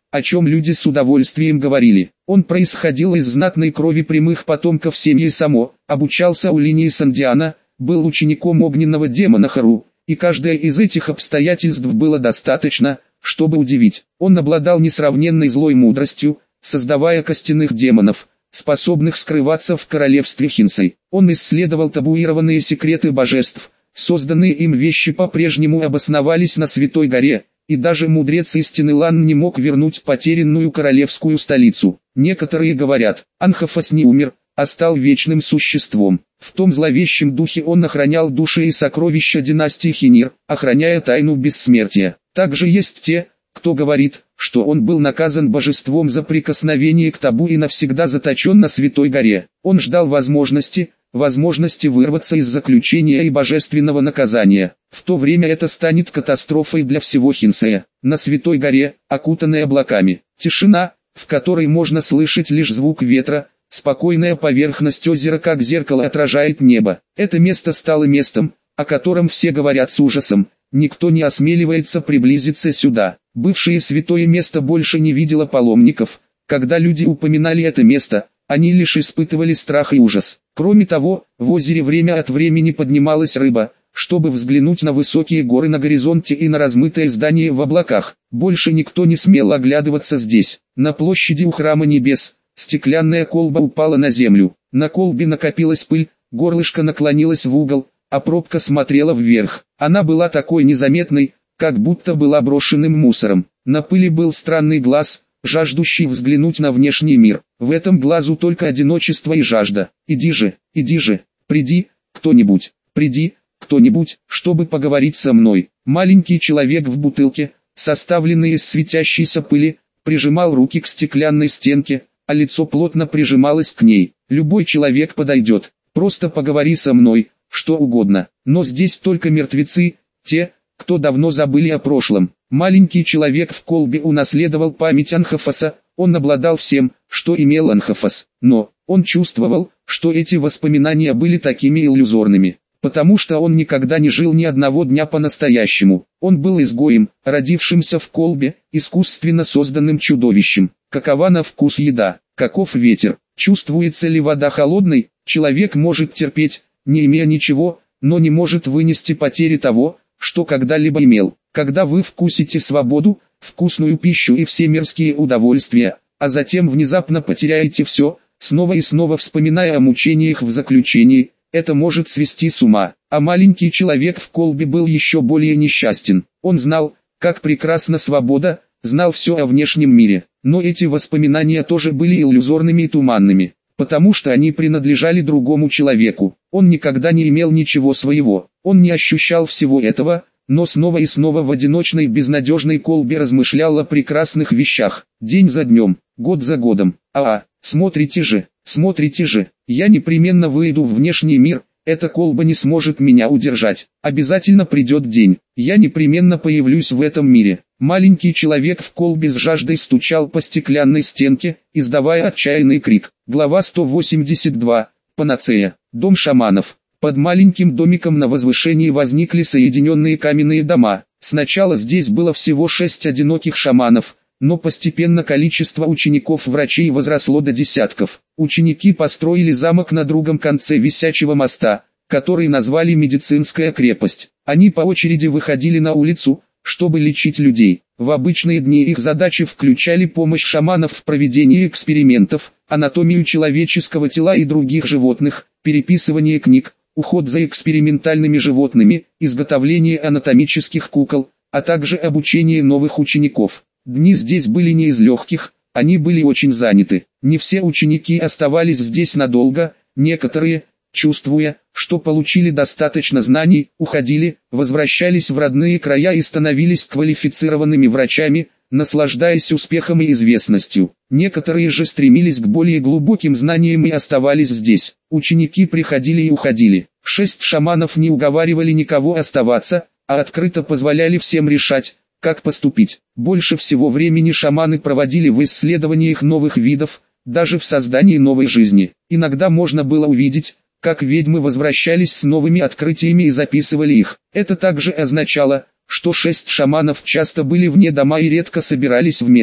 о чем люди с удовольствием говорили. Он происходил из знатной крови прямых потомков семьи Само, обучался у линии Сандиана, был учеником огненного демона Хару, и каждое из этих обстоятельств было достаточно, чтобы удивить. Он обладал несравненной злой мудростью, создавая костяных демонов, способных скрываться в королевстве Хинсей. Он исследовал табуированные секреты божеств, созданные им вещи по-прежнему обосновались на Святой горе, и даже мудрец истины Лан не мог вернуть потерянную королевскую столицу. Некоторые говорят, Анхофас не умер, а стал вечным существом. В том зловещем духе он охранял души и сокровища династии Хинир, охраняя тайну бессмертия. Также есть те, кто говорит, что он был наказан божеством за прикосновение к табу и навсегда заточен на Святой горе. Он ждал возможности, возможности вырваться из заключения и божественного наказания. В то время это станет катастрофой для всего Хинсея. На Святой горе, окутанной облаками, тишина, в которой можно слышать лишь звук ветра, спокойная поверхность озера как зеркало отражает небо. Это место стало местом, о котором все говорят с ужасом. Никто не осмеливается приблизиться сюда. Бывшее святое место больше не видело паломников. Когда люди упоминали это место, они лишь испытывали страх и ужас. Кроме того, в озере время от времени поднималась рыба, чтобы взглянуть на высокие горы на горизонте и на размытое здание в облаках. Больше никто не смел оглядываться здесь. На площади у храма небес, стеклянная колба упала на землю. На колбе накопилась пыль, горлышко наклонилось в угол, а пробка смотрела вверх. Она была такой незаметной, как будто была брошенным мусором. На пыли был странный глаз, жаждущий взглянуть на внешний мир. В этом глазу только одиночество и жажда. Иди же, иди же, приди, кто-нибудь, приди, кто-нибудь, чтобы поговорить со мной. Маленький человек в бутылке, составленный из светящейся пыли, прижимал руки к стеклянной стенке, а лицо плотно прижималось к ней. Любой человек подойдет, просто поговори со мной, что угодно. Но здесь только мертвецы, те, кто давно забыли о прошлом. Маленький человек в колбе унаследовал память Анхофаса, он обладал всем, что имел Анхофас. Но, он чувствовал, что эти воспоминания были такими иллюзорными, потому что он никогда не жил ни одного дня по-настоящему. Он был изгоем, родившимся в колбе, искусственно созданным чудовищем. Какова на вкус еда, каков ветер, чувствуется ли вода холодной, человек может терпеть, не имея ничего, но не может вынести потери того, что когда-либо имел. Когда вы вкусите свободу, вкусную пищу и все мирские удовольствия, а затем внезапно потеряете все, снова и снова вспоминая о мучениях в заключении, это может свести с ума. А маленький человек в колбе был еще более несчастен. Он знал, как прекрасна свобода, знал все о внешнем мире, но эти воспоминания тоже были иллюзорными и туманными, потому что они принадлежали другому человеку. Он никогда не имел ничего своего, он не ощущал всего этого, но снова и снова в одиночной безнадежной колбе размышлял о прекрасных вещах, день за днем, год за годом. А, смотрите же, смотрите же, я непременно выйду в внешний мир, эта колба не сможет меня удержать, обязательно придет день, я непременно появлюсь в этом мире. Маленький человек в колбе с жаждой стучал по стеклянной стенке, издавая отчаянный крик. Глава сто восемьдесят два. Панацея. Дом шаманов. Под маленьким домиком на возвышении возникли соединенные каменные дома. Сначала здесь было всего шесть одиноких шаманов, но постепенно количество учеников-врачей возросло до десятков. Ученики построили замок на другом конце висячего моста, который назвали «Медицинская крепость». Они по очереди выходили на улицу, чтобы лечить людей. В обычные дни их задачи включали помощь шаманов в проведении экспериментов, анатомию человеческого тела и других животных, переписывание книг, уход за экспериментальными животными, изготовление анатомических кукол, а также обучение новых учеников. Дни здесь были не из легких, они были очень заняты. Не все ученики оставались здесь надолго, некоторые, чувствуя, что получили достаточно знаний, уходили, возвращались в родные края и становились квалифицированными врачами, наслаждаясь успехом и известностью. Некоторые же стремились к более глубоким знаниям и оставались здесь. Ученики приходили и уходили. Шесть шаманов не уговаривали никого оставаться, а открыто позволяли всем решать, как поступить. Больше всего времени шаманы проводили в исследованиях новых видов, даже в создании новой жизни. Иногда можно было увидеть, как ведьмы возвращались с новыми открытиями и записывали их. Это также означало, что шесть шаманов часто были вне дома и редко собирались вместе.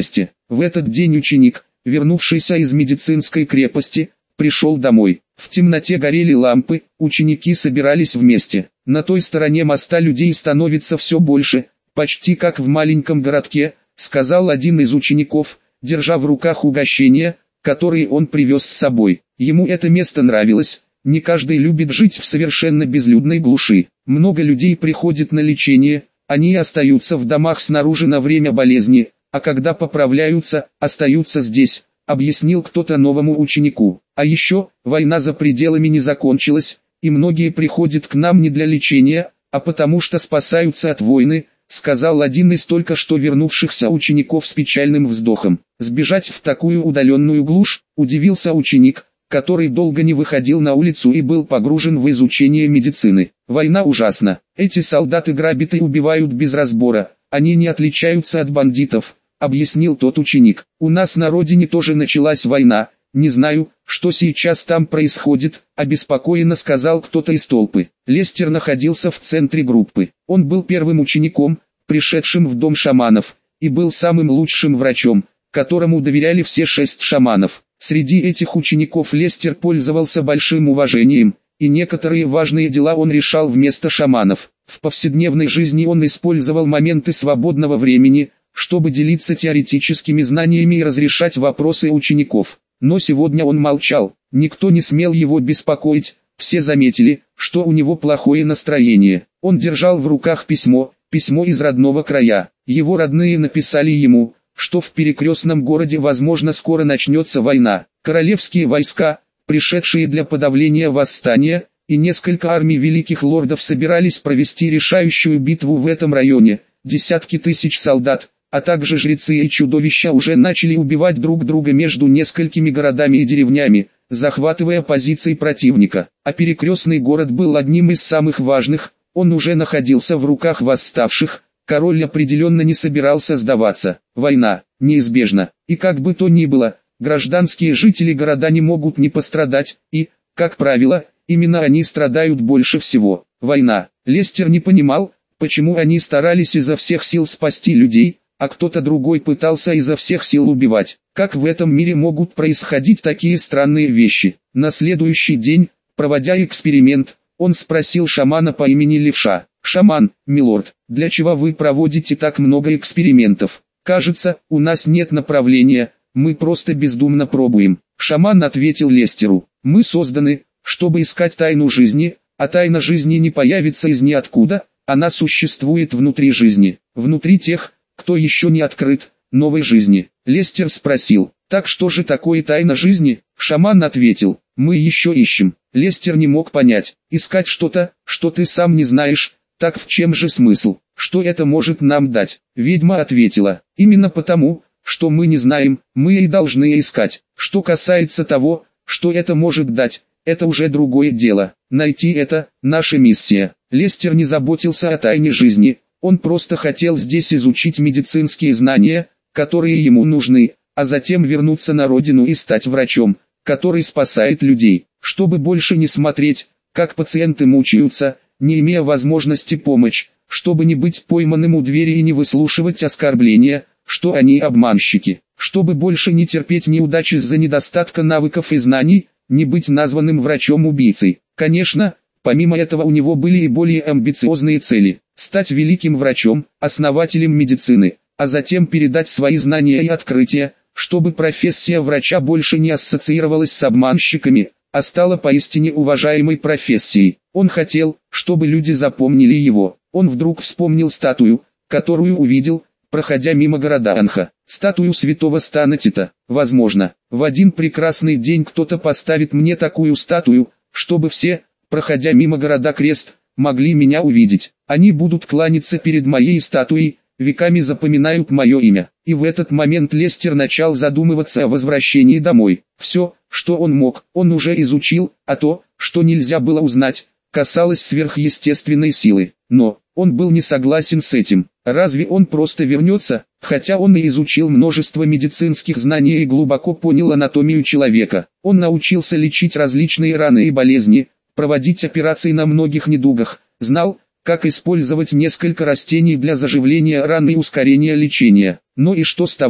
В этот день ученик, вернувшийся из медицинской крепости, пришел домой. В темноте горели лампы, ученики собирались вместе. На той стороне моста людей становится все больше, почти как в маленьком городке, сказал один из учеников, держа в руках угощения, которые он привез с собой. Ему это место нравилось, не каждый любит жить в совершенно безлюдной глуши. Много людей приходит на лечение, они остаются в домах снаружи на время болезни, а когда поправляются, остаются здесь, объяснил кто-то новому ученику. А еще, война за пределами не закончилась, и многие приходят к нам не для лечения, а потому что спасаются от войны, сказал один из только что вернувшихся учеников с печальным вздохом. Сбежать в такую удаленную глушь, удивился ученик, который долго не выходил на улицу и был погружен в изучение медицины. Война ужасна, эти солдаты грабят и убивают без разбора, они не отличаются от бандитов, объяснил тот ученик. У нас на родине тоже началась война, не знаю, что сейчас там происходит, обеспокоенно сказал кто-то из толпы. Лестер находился в центре группы. Он был первым учеником, пришедшим в дом шаманов, и был самым лучшим врачом, которому доверяли все шесть шаманов. Среди этих учеников Лестер пользовался большим уважением, и некоторые важные дела он решал вместо шаманов. В повседневной жизни он использовал моменты свободного времени, чтобы делиться теоретическими знаниями и разрешать вопросы учеников. Но сегодня он молчал, никто не смел его беспокоить, все заметили, что у него плохое настроение. Он держал в руках письмо, письмо из родного края. Его родные написали ему, что в перекрестном городе возможно скоро начнется война. Королевские войска, пришедшие для подавления восстания, и несколько армий великих лордов собирались провести решающую битву в этом районе. Десятки тысяч солдат, а также жрецы и чудовища уже начали убивать друг друга между несколькими городами и деревнями, захватывая позиции противника. А перекрестный город был одним из самых важных, он уже находился в руках восставших, король определенно не собирался сдаваться. Война неизбежна, и как бы то ни было, гражданские жители города не могут не пострадать, и, как правило, именно они страдают больше всего. Война. Лестер не понимал, почему они старались изо всех сил спасти людей, а кто-то другой пытался изо всех сил убивать. Как в этом мире могут происходить такие странные вещи? На следующий день, проводя эксперимент, он спросил шамана по имени Левша: «Шаман, милорд, для чего вы проводите так много экспериментов? Кажется, у нас нет направления, мы просто бездумно пробуем». Шаман ответил Лестеру: «Мы созданы, чтобы искать тайну жизни, а тайна жизни не появится из ниоткуда, она существует внутри жизни, внутри тех, кто еще не открыт, новой жизни». Лестер спросил: «Так что же такое тайна жизни?» Шаман ответил: «Мы еще ищем». Лестер не мог понять: искать что-то, что ты сам не знаешь, так в чем же смысл? Что это может нам дать? Ведьма ответила: «Именно потому, что мы не знаем, мы и должны искать. Что касается того, что это может дать, это уже другое дело. Найти это – наша миссия». Лестер не заботился о тайне жизни. Он просто хотел здесь изучить медицинские знания, которые ему нужны, а затем вернуться на родину и стать врачом, который спасает людей, чтобы больше не смотреть, как пациенты мучаются, не имея возможности помочь, чтобы не быть пойманным у двери и не выслушивать оскорбления, что они обманщики, чтобы больше не терпеть неудачи из-за недостатка навыков и знаний, не быть названным врачом-убийцей. Конечно, помимо этого у него были и более амбициозные цели: стать великим врачом, основателем медицины, а затем передать свои знания и открытия, чтобы профессия врача больше не ассоциировалась с обманщиками, а стала поистине уважаемой профессией. Он хотел, чтобы люди запомнили его. Он вдруг вспомнил статую, которую увидел, проходя мимо города Анха, статую святого Станатита. Возможно, в один прекрасный день кто-то поставит мне такую статую, чтобы все, проходя мимо города Крест, могли меня увидеть. Они будут кланяться перед моей статуей, веками запоминают мое имя. И в этот момент Лестер начал задумываться о возвращении домой. Все, что он мог, он уже изучил, а то, что нельзя было узнать, касалось сверхъестественной силы. Но он был не согласен с этим. Разве он просто вернется, хотя он и изучил множество медицинских знаний и глубоко понял анатомию человека. Он научился лечить различные раны и болезни, проводить операции на многих недугах, знал, как использовать несколько растений для заживления ран и ускорения лечения. Но и что с того,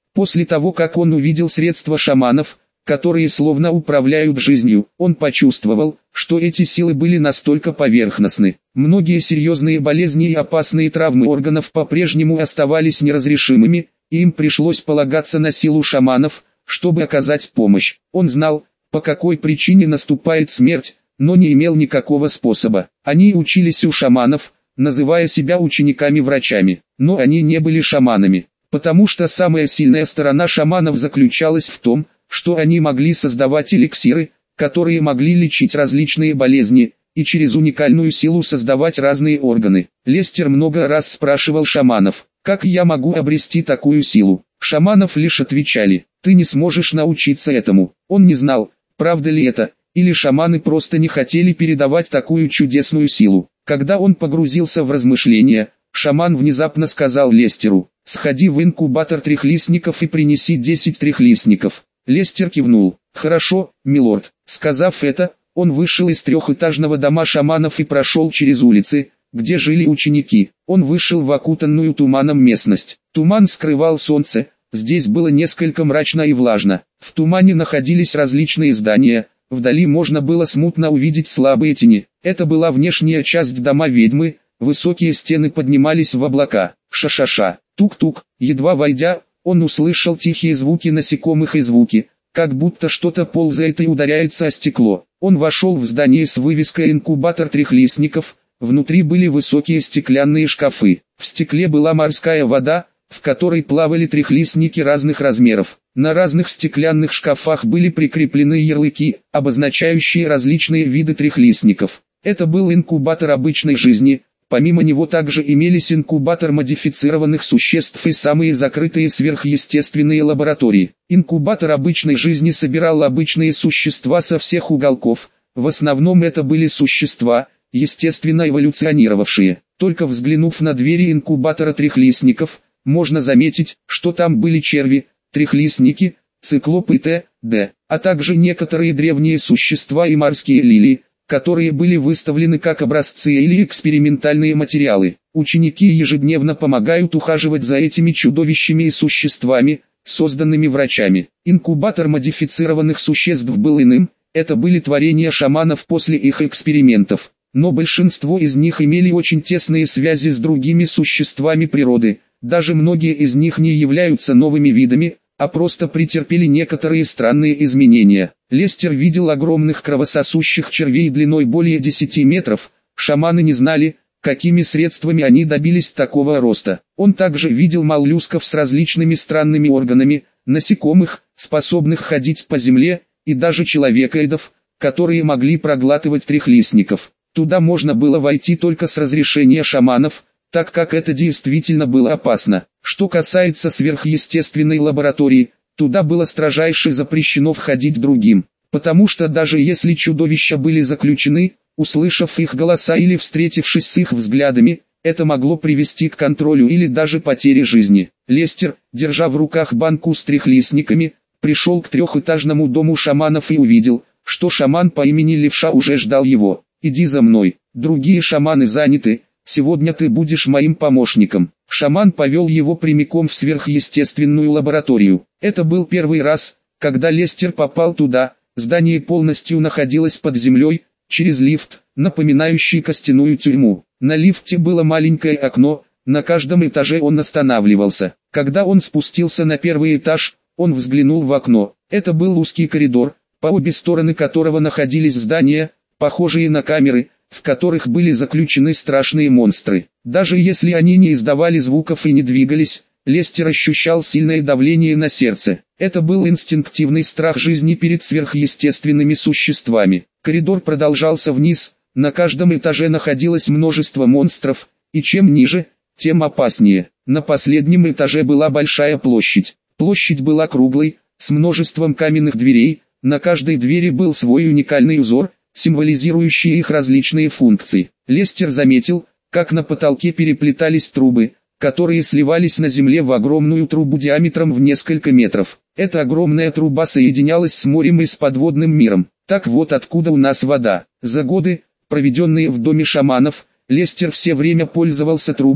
После того, как он увидел средства шаманов, которые словно управляют жизнью, он почувствовал, что эти силы были настолько поверхностны. Многие серьезные болезни и опасные травмы органов по-прежнему оставались неразрешимыми, и им пришлось полагаться на силу шаманов, чтобы оказать помощь. Он знал, по какой причине наступает смерть, но не имел никакого способа. Они учились у шаманов, называя себя учениками-врачами, но они не были шаманами, потому что самая сильная сторона шаманов заключалась в том, что они могли создавать эликсиры, которые могли лечить различные болезни, и через уникальную силу создавать разные органы. Лестер много раз спрашивал шаманов, как я могу обрести такую силу. Шаманов лишь отвечали, ты не сможешь научиться этому. Он не знал, правда ли это, или шаманы просто не хотели передавать такую чудесную силу. Когда он погрузился в размышления, шаман внезапно сказал Лестеру, сходи в инкубатор трехлистников и принеси десять трехлистников. Лестер кивнул. «Хорошо, милорд». Сказав это, он вышел из трехэтажного дома шаманов и прошел через улицы, где жили ученики. Он вышел в окутанную туманом местность. Туман скрывал солнце, здесь было несколько мрачно и влажно. В тумане находились различные здания, вдали можно было смутно увидеть слабые тени. Это была внешняя часть дома ведьмы, высокие стены поднимались в облака. Ша-ша-ша, тук-тук, едва войдя, он услышал тихие звуки насекомых и звуки, как будто что-то ползает и ударяется о стекло. Он вошел в здание с вывеской «Инкубатор трехлистников», внутри были высокие стеклянные шкафы. В стекле была морская вода, в которой плавали трехлистники разных размеров. На разных стеклянных шкафах были прикреплены ярлыки, обозначающие различные виды трехлистников. Это был инкубатор обычной жизни. Помимо него также имелись инкубатор модифицированных существ и самые закрытые сверхъестественные лаборатории. Инкубатор обычной жизни собирал обычные существа со всех уголков, в основном это были существа, естественно эволюционировавшие. Только взглянув на двери инкубатора трехлистников, можно заметить, что там были черви, трехлистники, циклопы т.д., а также некоторые древние существа и морские лилии, которые были выставлены как образцы или экспериментальные материалы. Ученики ежедневно помогают ухаживать за этими чудовищами и существами, созданными врачами. Инкубатор модифицированных существ был иным, это были творения шаманов после их экспериментов. Но большинство из них имели очень тесные связи с другими существами природы, даже многие из них не являются новыми видами, а просто претерпели некоторые странные изменения. Лестер видел огромных кровососущих червей длиной более десяти метров, шаманы не знали, какими средствами они добились такого роста. Он также видел моллюсков с различными странными органами, насекомых, способных ходить по земле, и даже человекоидов, которые могли проглатывать трехлистников. Туда можно было войти только с разрешения шаманов, так как это действительно было опасно. Что касается сверхъестественной лаборатории, туда было строжайше запрещено входить другим, потому что даже если чудовища были заключены, услышав их голоса или встретившись с их взглядами, это могло привести к контролю или даже потере жизни. Лестер, держа в руках банку с трехлистниками, пришел к трехэтажному дому шаманов и увидел, что шаман по имени Левша уже ждал его. «Иди за мной, другие шаманы заняты, сегодня ты будешь моим помощником». Шаман повел его прямиком в сверхъестественную лабораторию. Это был первый раз, когда Лестер попал туда. Здание полностью находилось под землей, через лифт, напоминающий костяную тюрьму. На лифте было маленькое окно, на каждом этаже он останавливался. Когда он спустился на первый этаж, он взглянул в окно. Это был узкий коридор, по обе стороны которого находились здания, похожие на камеры, в которых были заключены страшные монстры. Даже если они не издавали звуков и не двигались, Лестер ощущал сильное давление на сердце. Это был инстинктивный страх жизни перед сверхъестественными существами. Коридор продолжался вниз, на каждом этаже находилось множество монстров, и чем ниже, тем опаснее. На последнем этаже была большая площадь. Площадь была круглой, с множеством каменных дверей, на каждой двери был свой уникальный узор, символизирующие их различные функции. Лестер заметил, как на потолке переплетались трубы, которые сливались на земле в огромную трубу диаметром в несколько метров. Эта огромная труба соединялась с морем и с подводным миром. Так вот откуда у нас вода. За годы, проведенные в доме шаманов, Лестер все время пользовался трубами,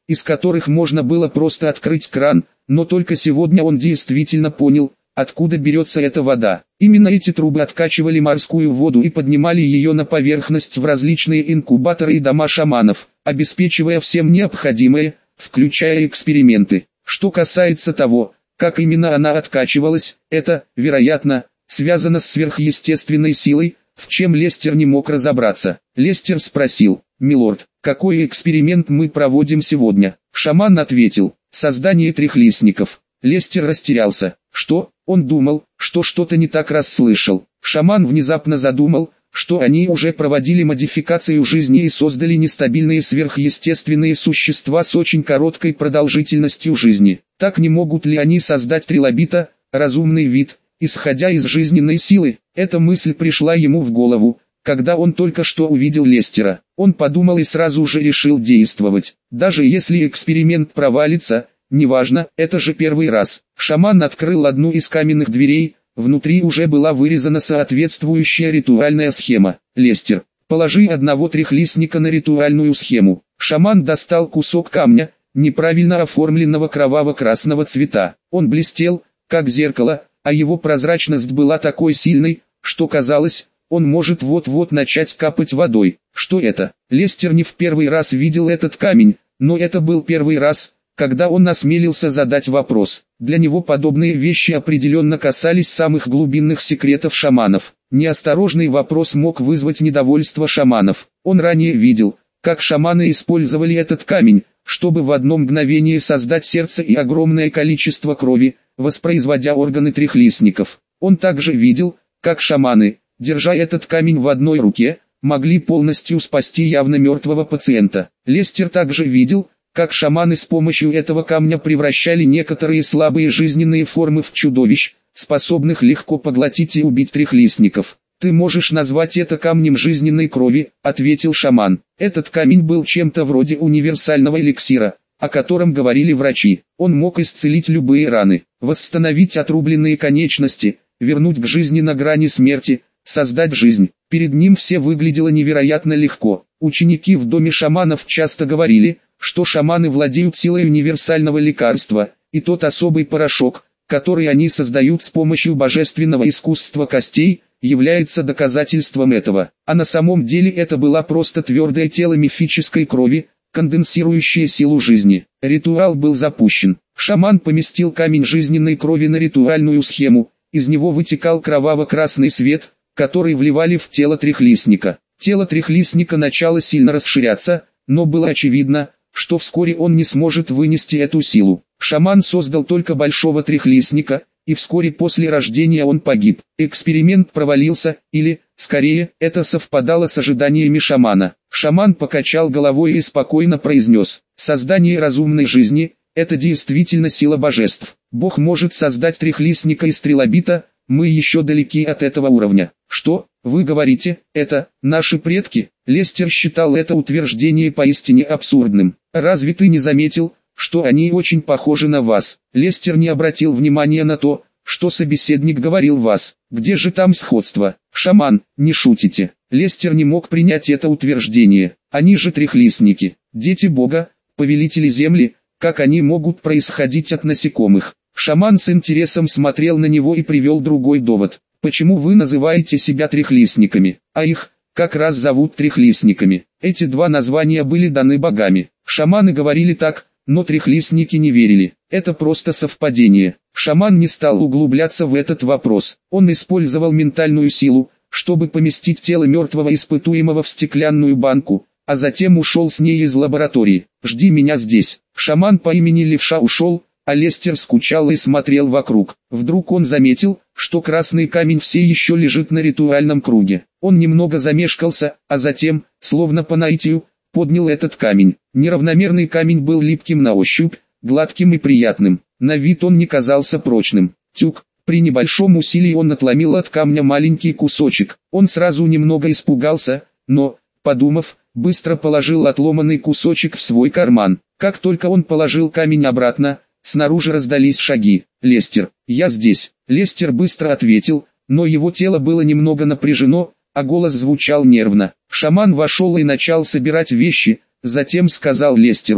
из которых можно было просто открыть кран, но только сегодня он действительно понял, откуда берется эта вода. Именно эти трубы откачивали морскую воду и поднимали ее на поверхность в различные инкубаторы и дома шаманов, обеспечивая всем необходимое, включая эксперименты. Что касается того, как именно она откачивалась, это, вероятно, связано с сверхъестественной силой, в чем Лестер не мог разобраться. Лестер спросил: «Милорд, какой эксперимент мы проводим сегодня?» Шаман ответил: «Создание трехлистников». Лестер растерялся. Что? Он думал, что что-то не так расслышал. Шаман внезапно задумал, что они уже проводили модификацию жизни и создали нестабильные сверхъестественные существа с очень короткой продолжительностью жизни. Так не могут ли они создать трилобита, разумный вид, исходя из жизненной силы? Эта мысль пришла ему в голову, когда он только что увидел Лестера. Он подумал и сразу же решил действовать. Даже если эксперимент провалится, неважно, это же первый раз. Шаман открыл одну из каменных дверей, внутри уже была вырезана соответствующая ритуальная схема. «Лестер, положи одного трехлистника на ритуальную схему». Шаман достал кусок камня, неправильно оформленного кроваво-красного цвета. Он блестел, как зеркало, а его прозрачность была такой сильной, что казалось, он может вот-вот начать капать водой. Что это? Лестер не в первый раз видел этот камень, но это был первый раз, когда он осмелился задать вопрос. Для него подобные вещи определенно касались самых глубинных секретов шаманов. Неосторожный вопрос мог вызвать недовольство шаманов. Он ранее видел, как шаманы использовали этот камень, чтобы в одно мгновение создать сердце и огромное количество крови, воспроизводя органы трехлистников. Он также видел, как шаманы, держа этот камень в одной руке, могли полностью спасти явно мертвого пациента. Лестер также видел, как шаманы с помощью этого камня превращали некоторые слабые жизненные формы в чудовищ, способных легко поглотить и убить трехлистников. «Ты можешь назвать это камнем жизненной крови», — ответил шаман. Этот камень был чем-то вроде универсального эликсира, о котором говорили врачи. Он мог исцелить любые раны, восстановить отрубленные конечности, вернуть к жизни на грани смерти, создать жизнь. Перед ним все выглядело невероятно легко. Ученики в доме шаманов часто говорили, что шаманы владеют силой универсального лекарства, и тот особый порошок, который они создают с помощью божественного искусства костей, является доказательством этого. А на самом деле это было просто твердое тело мифической крови, конденсирующее силу жизни. Ритуал был запущен. Шаман поместил камень жизненной крови на ритуальную схему, из него вытекал кроваво-красный свет, который вливали в тело трехлистника. Тело трехлистника начало сильно расширяться, но было очевидно, что вскоре он не сможет вынести эту силу. Шаман создал только большого трехлистника, и вскоре после рождения он погиб. Эксперимент провалился, или, скорее, это совпадало с ожиданиями шамана. Шаман покачал головой и спокойно произнес: «Создание разумной жизни – это действительно сила божеств. Бог может создать трехлистника из трилобита, мы еще далеки от этого уровня». «Что, вы говорите, это наши предки?» Лестер считал это утверждение поистине абсурдным. «Разве ты не заметил, что они очень похожи на вас?» Лестер не обратил внимания на то, что собеседник говорил «вас». «Где же там сходство?» «Шаман, не шутите». Лестер не мог принять это утверждение. «Они же трехлистники, дети Бога, повелители земли, как они могут происходить от насекомых?» Шаман с интересом смотрел на него и привел другой довод. «Почему вы называете себя трехлистниками, а их, как раз зовут трехлистниками?» Эти два названия были даны богами. Шаманы говорили так, но трехлистники не верили. Это просто совпадение. Шаман не стал углубляться в этот вопрос. Он использовал ментальную силу, чтобы поместить тело мертвого испытуемого в стеклянную банку, а затем ушел с ней из лаборатории. «Жди меня здесь». Шаман по имени Левша ушел, а Лестер скучал и смотрел вокруг. Вдруг он заметил, что красный камень все еще лежит на ритуальном круге. Он немного замешкался, а затем, словно по наитию, поднял этот камень. Неравномерный камень был липким на ощупь, гладким и приятным. На вид он не казался прочным. Тюк. При небольшом усилии он отломил от камня маленький кусочек. Он сразу немного испугался, но, подумав, быстро положил отломанный кусочек в свой карман. Как только он положил камень обратно, снаружи раздались шаги. «Лестер, я здесь». Лестер быстро ответил, но его тело было немного напряжено, а голос звучал нервно. Шаман вошел и начал собирать вещи, затем сказал Лестеру: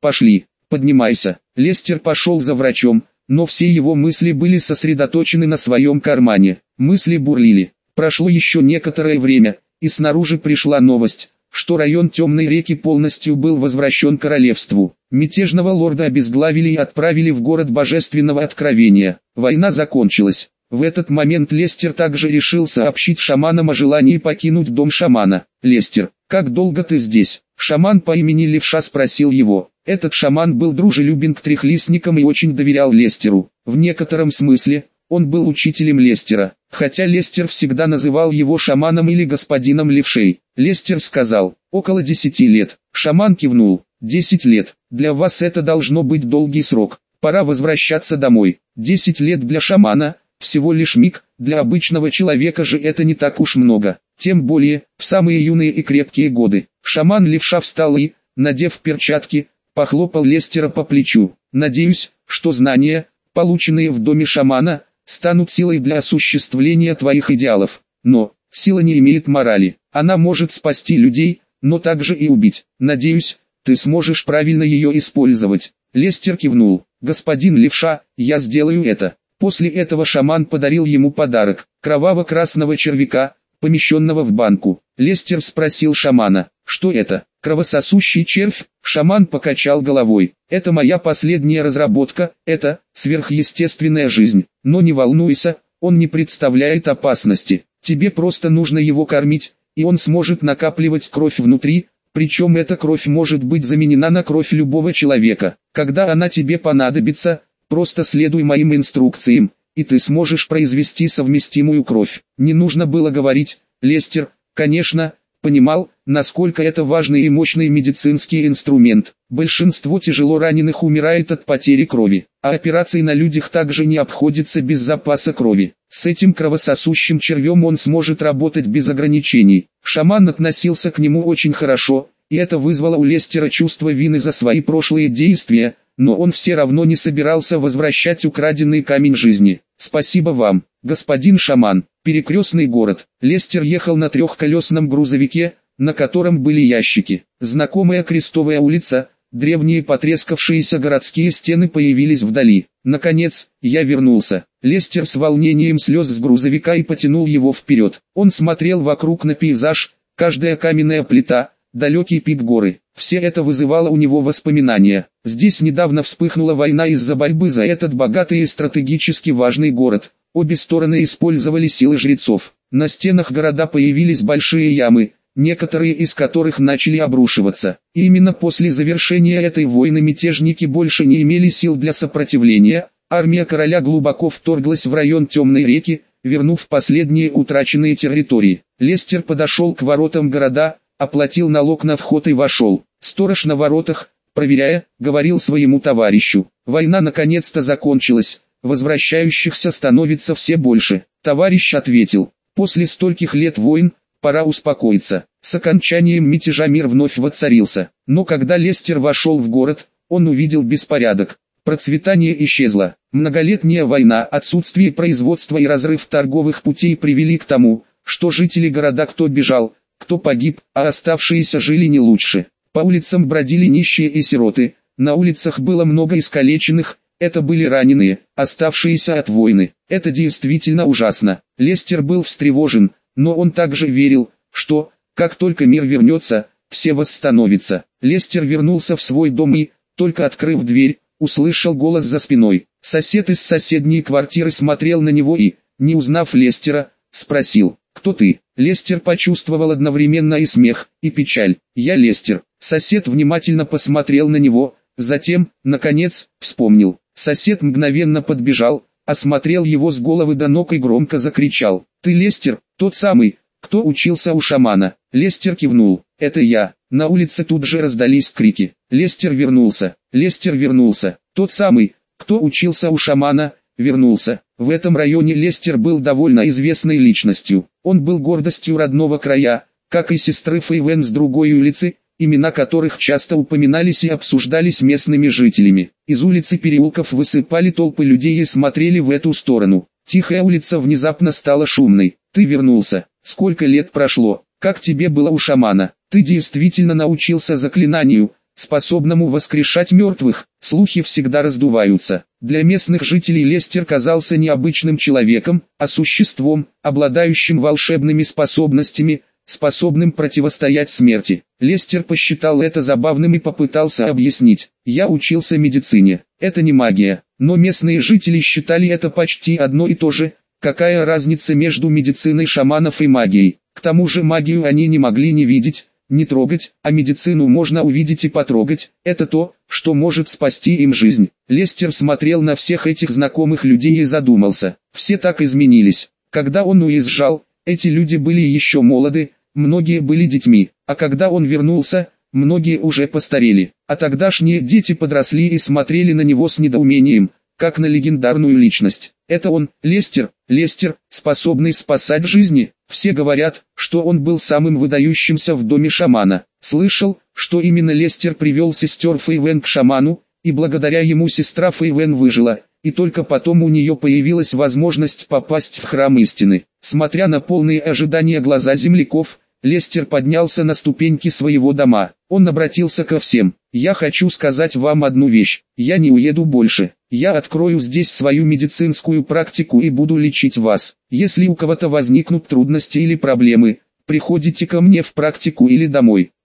Пошли, поднимайся. Лестер пошел за врачом, но все его мысли были сосредоточены на своем кармане. Мысли бурлили. Прошло еще некоторое время, и снаружи пришла новость, что район Темной реки полностью был возвращен королевству. Мятежного лорда обезглавили и отправили в город Божественного Откровения. Война закончилась. В этот момент Лестер также решил сообщить шаманам о желании покинуть дом шамана. «Лестер, как долго ты здесь?» Шаман по имени Левша спросил его. Этот шаман был дружелюбен к трехлистникам и очень доверял Лестеру. В некотором смысле, он был учителем Лестера, хотя Лестер всегда называл его шаманом или господином Левшей. Лестер сказал: «Около десяти лет». Шаман кивнул. «Десять лет. Для вас это должно быть долгий срок. Пора возвращаться домой». Десять лет для шамана – всего лишь миг, для обычного человека же это не так уж много. Тем более, в самые юные и крепкие годы. Шаман Левша встал и, надев перчатки, похлопал Лестера по плечу. «Надеюсь, что знания, полученные в доме шамана, станут силой для осуществления твоих идеалов. Но, сила не имеет морали. Она может спасти людей, но также и убить. Надеюсь, ты сможешь правильно ее использовать». Лестер кивнул. «Господин Левша, я сделаю это». После этого шаман подарил ему подарок – кроваво-красного червяка, помещенного в банку. Лестер спросил шамана: «Что это?» «Кровососущий червь». Шаман покачал головой. «Это моя последняя разработка, это сверхъестественная жизнь. Но не волнуйся, он не представляет опасности. Тебе просто нужно его кормить, и он сможет накапливать кровь внутри, причем эта кровь может быть заменена на кровь любого человека. Когда она тебе понадобится, просто следуй моим инструкциям, и ты сможешь произвести совместимую кровь». Не нужно было говорить, Лестер, конечно, понимал, насколько это важный и мощный медицинский инструмент. Большинство тяжело раненых умирает от потери крови, а операции на людях также не обходятся без запаса крови. С этим кровососущим червем он сможет работать без ограничений. Шаман относился к нему очень хорошо, и это вызвало у Лестера чувство вины за свои прошлые действия, но он все равно не собирался возвращать украденный камень жизни. «Спасибо вам, господин шаман». Перекрестный город. Лестер ехал на трехколесном грузовике, на котором были ящики. Знакомая Крестовая улица, древние потрескавшиеся городские стены появились вдали. «Наконец, я вернулся». Лестер с волнением слез с грузовика и потянул его вперед. Он смотрел вокруг на пейзаж, каждая каменная плита, далекий пик горы. Все это вызывало у него воспоминания. Здесь недавно вспыхнула война из-за борьбы за этот богатый и стратегически важный город. Обе стороны использовали силы жрецов. На стенах города появились большие ямы, некоторые из которых начали обрушиваться. И именно после завершения этой войны мятежники больше не имели сил для сопротивления. Армия короля глубоко вторглась в район Темной реки, вернув последние утраченные территории. Лестер подошел к воротам города, оплатил налог на вход и вошел. Сторож на воротах, проверяя, говорил своему товарищу: «Война наконец-то закончилась, возвращающихся становится все больше». Товарищ ответил: «После стольких лет войн, пора успокоиться». С окончанием мятежа мир вновь воцарился. Но когда Лестер вошел в город, он увидел беспорядок. Процветание исчезло. Многолетняя война, отсутствие производства и разрыв торговых путей привели к тому, что жители города кто бежал, кто погиб, а оставшиеся жили не лучше. По улицам бродили нищие и сироты, на улицах было много искалеченных, это были раненые, оставшиеся от войны. Это действительно ужасно. Лестер был встревожен, но он также верил, что, как только мир вернется, все восстановится. Лестер вернулся в свой дом и, только открыв дверь, услышал голос за спиной. Сосед из соседней квартиры смотрел на него и, не узнав Лестера, спросил: «Кто ты?» Лестер почувствовал одновременно и смех, и печаль. «Я Лестер». Сосед внимательно посмотрел на него, затем, наконец, вспомнил. Сосед мгновенно подбежал, осмотрел его с головы до ног и громко закричал: «Ты Лестер, тот самый, кто учился у шамана?» Лестер кивнул. «Это я». На улице тут же раздались крики. Лестер вернулся. Лестер вернулся. Тот самый, кто учился у шамана, вернулся. В этом районе Лестер был довольно известной личностью. Он был гордостью родного края, как и сестры Фейвен с другой улицы, имена которых часто упоминались и обсуждались местными жителями. Из улиц и переулков высыпали толпы людей и смотрели в эту сторону. Тихая улица внезапно стала шумной. «Ты вернулся. Сколько лет прошло? Как тебе было у шамана? Ты действительно научился заклинанию, способному воскрешать мертвых, слухи всегда раздуваются. Для местных жителей Лестер казался необычным человеком, а существом, обладающим волшебными способностями, способным противостоять смерти. Лестер посчитал это забавным и попытался объяснить. Я учился медицине. Это не магия. Но местные жители считали это почти одно и то же. Какая разница между медициной шаманов и магией? К тому же магию они не могли не видеть, не трогать, а медицину можно увидеть и потрогать. Это то, что может спасти им жизнь. Лестер смотрел на всех этих знакомых людей и задумался. Все так изменились. Когда он уезжал, эти люди были еще молоды, многие были детьми, а когда он вернулся, многие уже постарели. А тогдашние дети подросли и смотрели на него с недоумением, как на легендарную личность. Это он, Лестер, Лестер, способный спасать жизни. Все говорят, что он был самым выдающимся в доме шамана. Слышал, что именно Лестер привел сестер Фейвен к шаману, и благодаря ему сестра Фейвен выжила, и только потом у нее появилась возможность попасть в храм истины. Смотря на полные ожидания глаза земляков, Лестер поднялся на ступеньки своего дома. Он обратился ко всем. «Я хочу сказать вам одну вещь. Я не уеду больше. Я открою здесь свою медицинскую практику и буду лечить вас. Если у кого-то возникнут трудности или проблемы, приходите ко мне в практику или домой.